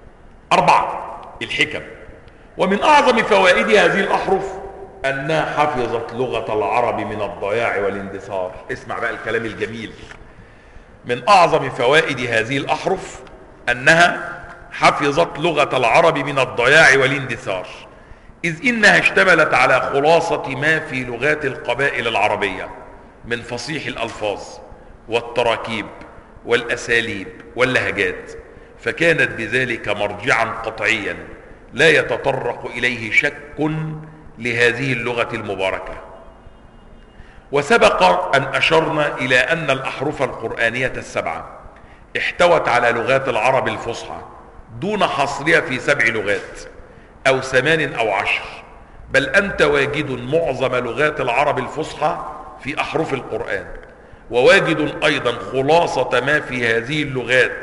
4. الحكم. ومن أعظم فوائد هذه الأحرف أنها حفظت لغة العرب من الضياع والاندثار. اسمع بقى الكلام الجميل. من أعظم فوائد هذه الأحرف أنها حفظت لغة العرب من الضياع والاندثار، إذ إنها اشتملت على خلاصة ما في لغات القبائل العربية من فصيح الألفاظ والتراكيب والأساليب واللهجات، فكانت بذلك مرجعا قطعيا لا يتطرق إليه شك لهذه اللغة المباركة. وسبق أن أشرنا إلى أن الأحرف القرآنية 7 احتوت على لغات العرب الفصحى دون حصرها في 7 لغات أو 8 أو 10، بل أنت واجد معظم لغات العرب الفصحى في أحرف القرآن، وواجد أيضا خلاصة ما في هذه اللغات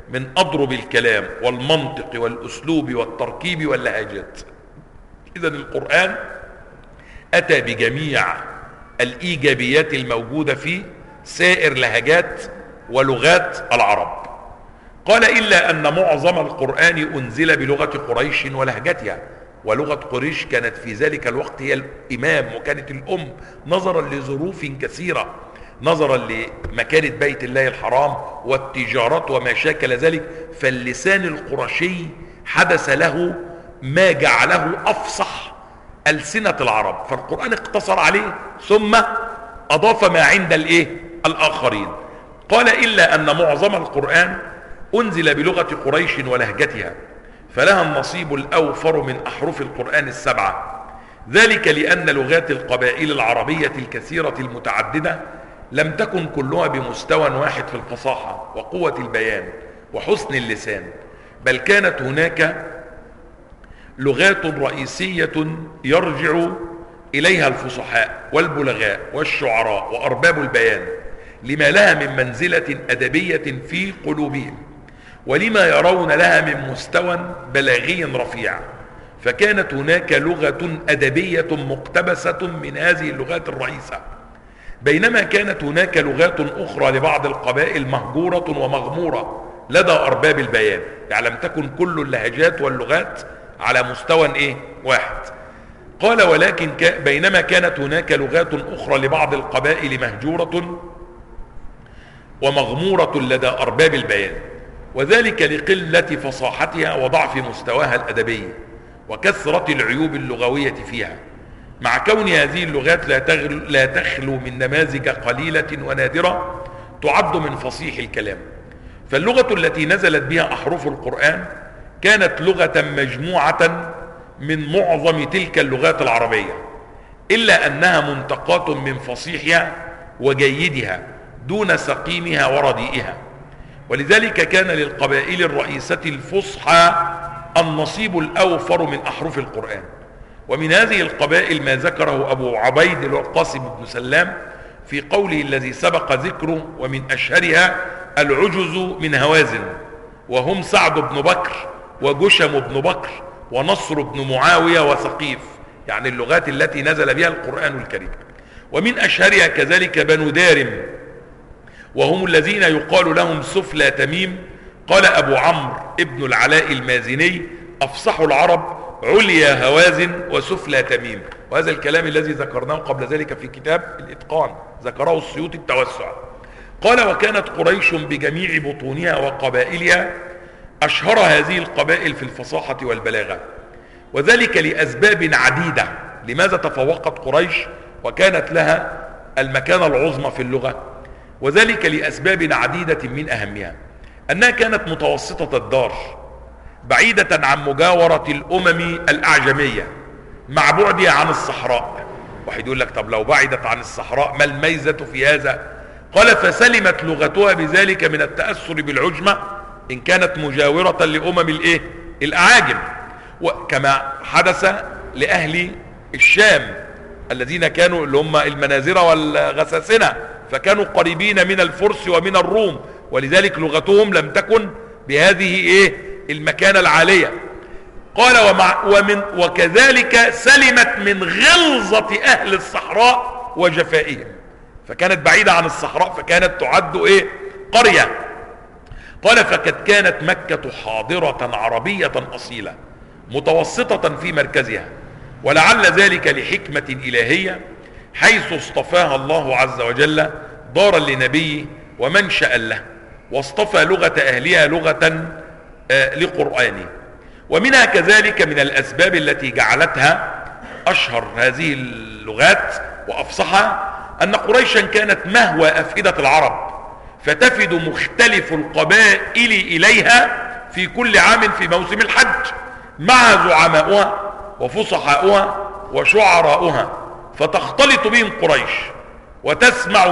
من أضرب الكلام والمنطق والأسلوب والتركيب واللهجات. إذن القرآن أتى بجميع الإيجابيات الموجودة في سائر لهجات ولغات العرب. قال إلا أن معظم القرآن أنزل بلغة قريش ولهجتها، ولغة قريش كانت في ذلك الوقت هي الإمام وكانت الأم، نظرا لظروف كثيرة، نظرا لمكانة بيت الله الحرام والتجارات وما شاكل ذلك، فاللسان القرشي حدث له ما جعله أفصح ألسنة العرب، فالقرآن اقتصر عليه ثم أضاف ما عند الآخرين. قال إلا أن معظم القرآن أنزل بلغة قريش ولهجتها، فلها النصيب الأوفر من أحرف القرآن السبعة، ذلك لأن لغات القبائل العربية الكثيرة المتعددة لم تكن كلها بمستوى واحد في الفصاحة وقوة البيان وحسن اللسان، بل كانت هناك لغات رئيسية يرجع إليها الفصحاء والبلغاء والشعراء وأرباب البيان، لما لها من منزلة أدبية في قلوبهم ولما يرون لها من مستوى بلاغي رفيع، فكانت هناك لغة أدبية مقتبسة من هذه اللغات الرئيسة، بينما كانت هناك لغات أخرى لبعض القبائل مهجورة ومغمورة لدى أرباب البيان، يعني لم تكن كل اللهجات واللغات على مستوى واحد. قال ولكن بينما كانت هناك لغات أخرى لبعض القبائل مهجورة ومغمورة لدى أرباب البيان، وذلك لقلة فصاحتها وضعف مستواها الأدبي وكثرة العيوب اللغوية فيها، مع كون هذه اللغات لا تخلو من نماذج قليلة ونادرة تعد من فصيح الكلام. فاللغة التي نزلت بها أحرف القرآن كانت لغة مجموعة من معظم تلك اللغات العربية، إلا أنها منتقاة من فصيحها وجيدها دون سقيمها ورديئها، ولذلك كان للقبائل الرئيسة الفصحى النصيب الأوفر من أحرف القرآن. ومن هذه القبائل ما ذكره أبو عبيد القاسم بن سلام في قوله الذي سبق ذكره، ومن أشهرها العجز من هوازن، وهم سعد بن بكر وجشم بن بكر ونصر بن معاوية وثقيف، يعني اللغات التي نزل بها القرآن الكريم. ومن أشهرها كذلك بنو دارم، وهم الذين يقال لهم سفلى تميم. قال أبو عمرو ابن العلاء المازني أفصح العرب عليا هوازن وسفلى تميم، وهذا الكلام الذي ذكرناه قبل ذلك في كتاب الإتقان ذكره السيوطي التوسع. قال وكانت قريش بجميع بطونها وقبائلها أشهر هذه القبائل في الفصاحة والبلاغة، وذلك لأسباب عديدة. لماذا تفوقت قريش وكانت لها المكانة العظمى في اللغة؟ وذلك لأسباب عديدة، من أهمها أنها كانت متوسطة الدار بعيدة عن مجاورة الأمم الأعجمية مع بعدها عن الصحراء. واحد يقول لك طب لو بعدت عن الصحراء ما الميزة في هذا؟ قال فسلمت لغتها بذلك من التأثر بالعجمة إن كانت مجاورة لأمم الأعاجم، وكما حدث لأهل الشام الذين كانوا اللي هم المنازرة والغساسنة، فكانوا قريبين من الفرس ومن الروم، ولذلك لغتهم لم تكن بهذه المكانة العالية. قال وكذلك سلمت من غلظة أهل الصحراء وجفائهم، فكانت بعيدة عن الصحراء، فكانت تعد قرية. قال فقد كانت مكة حاضرة عربية أصيلة متوسطة في مركزها، ولعل ذلك لحكمة إلهية حيث اصطفاها الله عز وجل دارا لنبيه ومنشأ له، واصطفى لغة أهلها لغة لقرآنه. ومنها كذلك من الأسباب التي جعلتها أشهر هذه اللغات وأفصحها أن قريشا كانت مهوى أفئدة العرب، فتفد مختلف القبائل إليها في كل عام في موسم الحج مع زعماؤها وفصحاؤها وشعراؤها، فتختلط بهم قريش وتسمع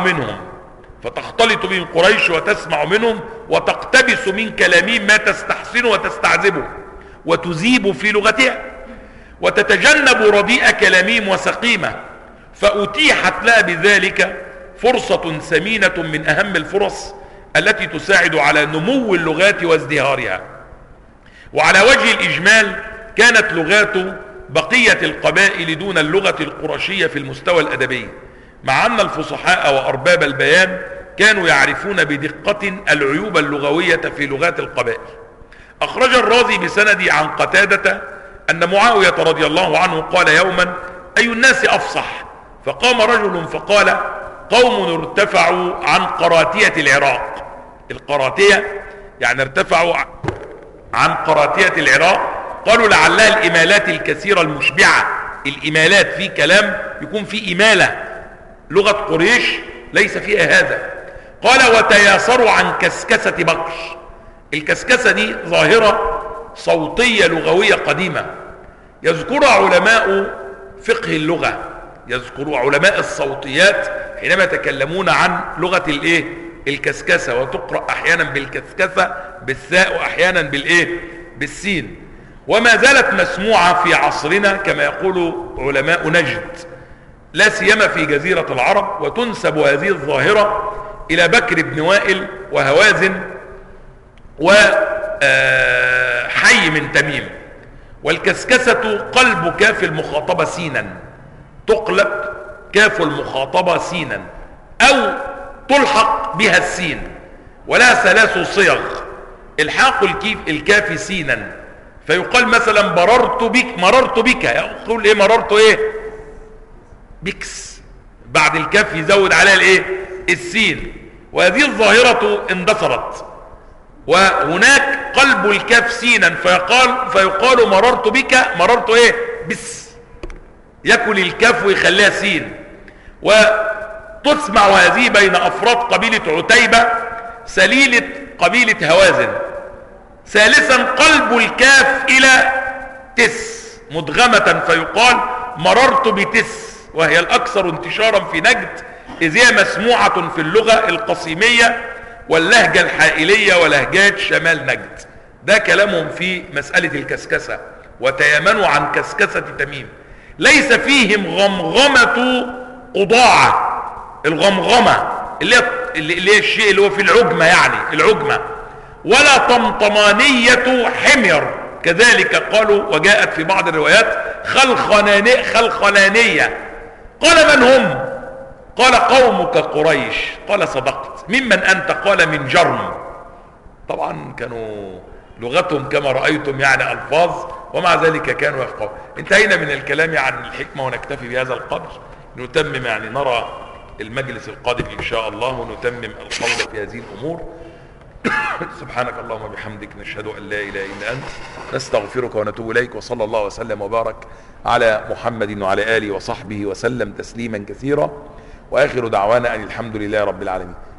منهم وتقتبس من كلامهم ما تستحسن وتستعذبه وتذيب في لغتها، وتتجنب رديء كلامهم وسقيمه، فأتيحت لها بذلك فرصة ثمينة من أهم الفرص التي تساعد على نمو اللغات وازدهارها. وعلى وجه الإجمال كانت لغات بقية القبائل دون اللغة القرشية في المستوى الأدبي، مع أن الفصحاء وأرباب البيان كانوا يعرفون بدقة العيوب اللغوية في لغات القبائل. أخرج الرازي بسند عن قتادة أن معاوية رضي الله عنه قال يوما: أي الناس أفصح؟ فقام رجل فقال: قوم ارتفعوا عن قراتية العراق. القراتية يعني ارتفعوا عن قراتية العراق. قالوا لعلها الإمالات الكثيرة المشبعة. الإمالات في كلام يكون في إمالة، لغة قريش ليس فيها هذا. قال: وتياسروا عن كسكسة بكر. الكسكسة دي ظاهرة صوتية لغوية قديمة يذكرها علماء فقه اللغة، يذكر علماء الصوتيات حينما يتكلمون عن لغة الكسكسة، وتقرأ احيانا بالكسكسة بالثاء واحيانا بالسين، وما زالت مسموعة في عصرنا كما يقول علماء نجد، لا سيما في جزيرة العرب. وتنسب هذه الظاهرة الى بكر بن وائل وهوازن وحي من تميم. والكسكسة قلب كاف المخاطبة سينا، تقلب كاف المخاطبة سينا او تلحق بها السين، ولا ثلاث صيغ: الحاق الكاف سينا، فيقال مثلا مررت بك، يقول مررت بكس، بعد الكاف يزود عليها السين. وهذه الظاهرة اندثرت. وهناك قلب الكاف سينا فيقال مررت بك، مررت بس، يكل الكاف ويخليها سين. وتسمع هذه بين افراد قبيلة عتيبة سليلة قبيلة هوازن. ثالثا قلب الكاف الى تس مدغمة فيقال مررت بتس، وهي الاكثر انتشارا في نجد، اذ هي مسموعة في اللغة القصيمية واللهجة الحائلية ولهجات شمال نجد. ده كلامهم في مسألة الكسكسة. وتيمنوا عن كسكسة تميم. ليس فيهم غمغمة قضاعة، الغمغمة اللي هي الشيء اللي هو في العجمة، يعني العجمة، ولا طمطمانية حمير، كذلك قالوا. وجاءت في بعض الروايات خلخلانية. قال: من هم؟ قال: قومك قريش. قال: صدقت. ممن أنت؟ قال: من جرم. طبعا كانوا لغتهم كما رأيتم يعني ألفاظ، ومع ذلك كانوا يفقهون. انتهينا من الكلام عن الحكمة ونكتفي بهذا القدر. نتمم يعني نرى المجلس القادم إن شاء الله ونتمم القول في هذه الأمور. سبحانك اللهم وبحمدك، نشهد أن لا إله إلا أنت، نستغفرك ونتوب إليك. وصلى الله وسلم وبارك على محمد وعلى آله وصحبه وسلم تسليما كثيرا. وآخر دعوانا أن الحمد لله رب العالمين.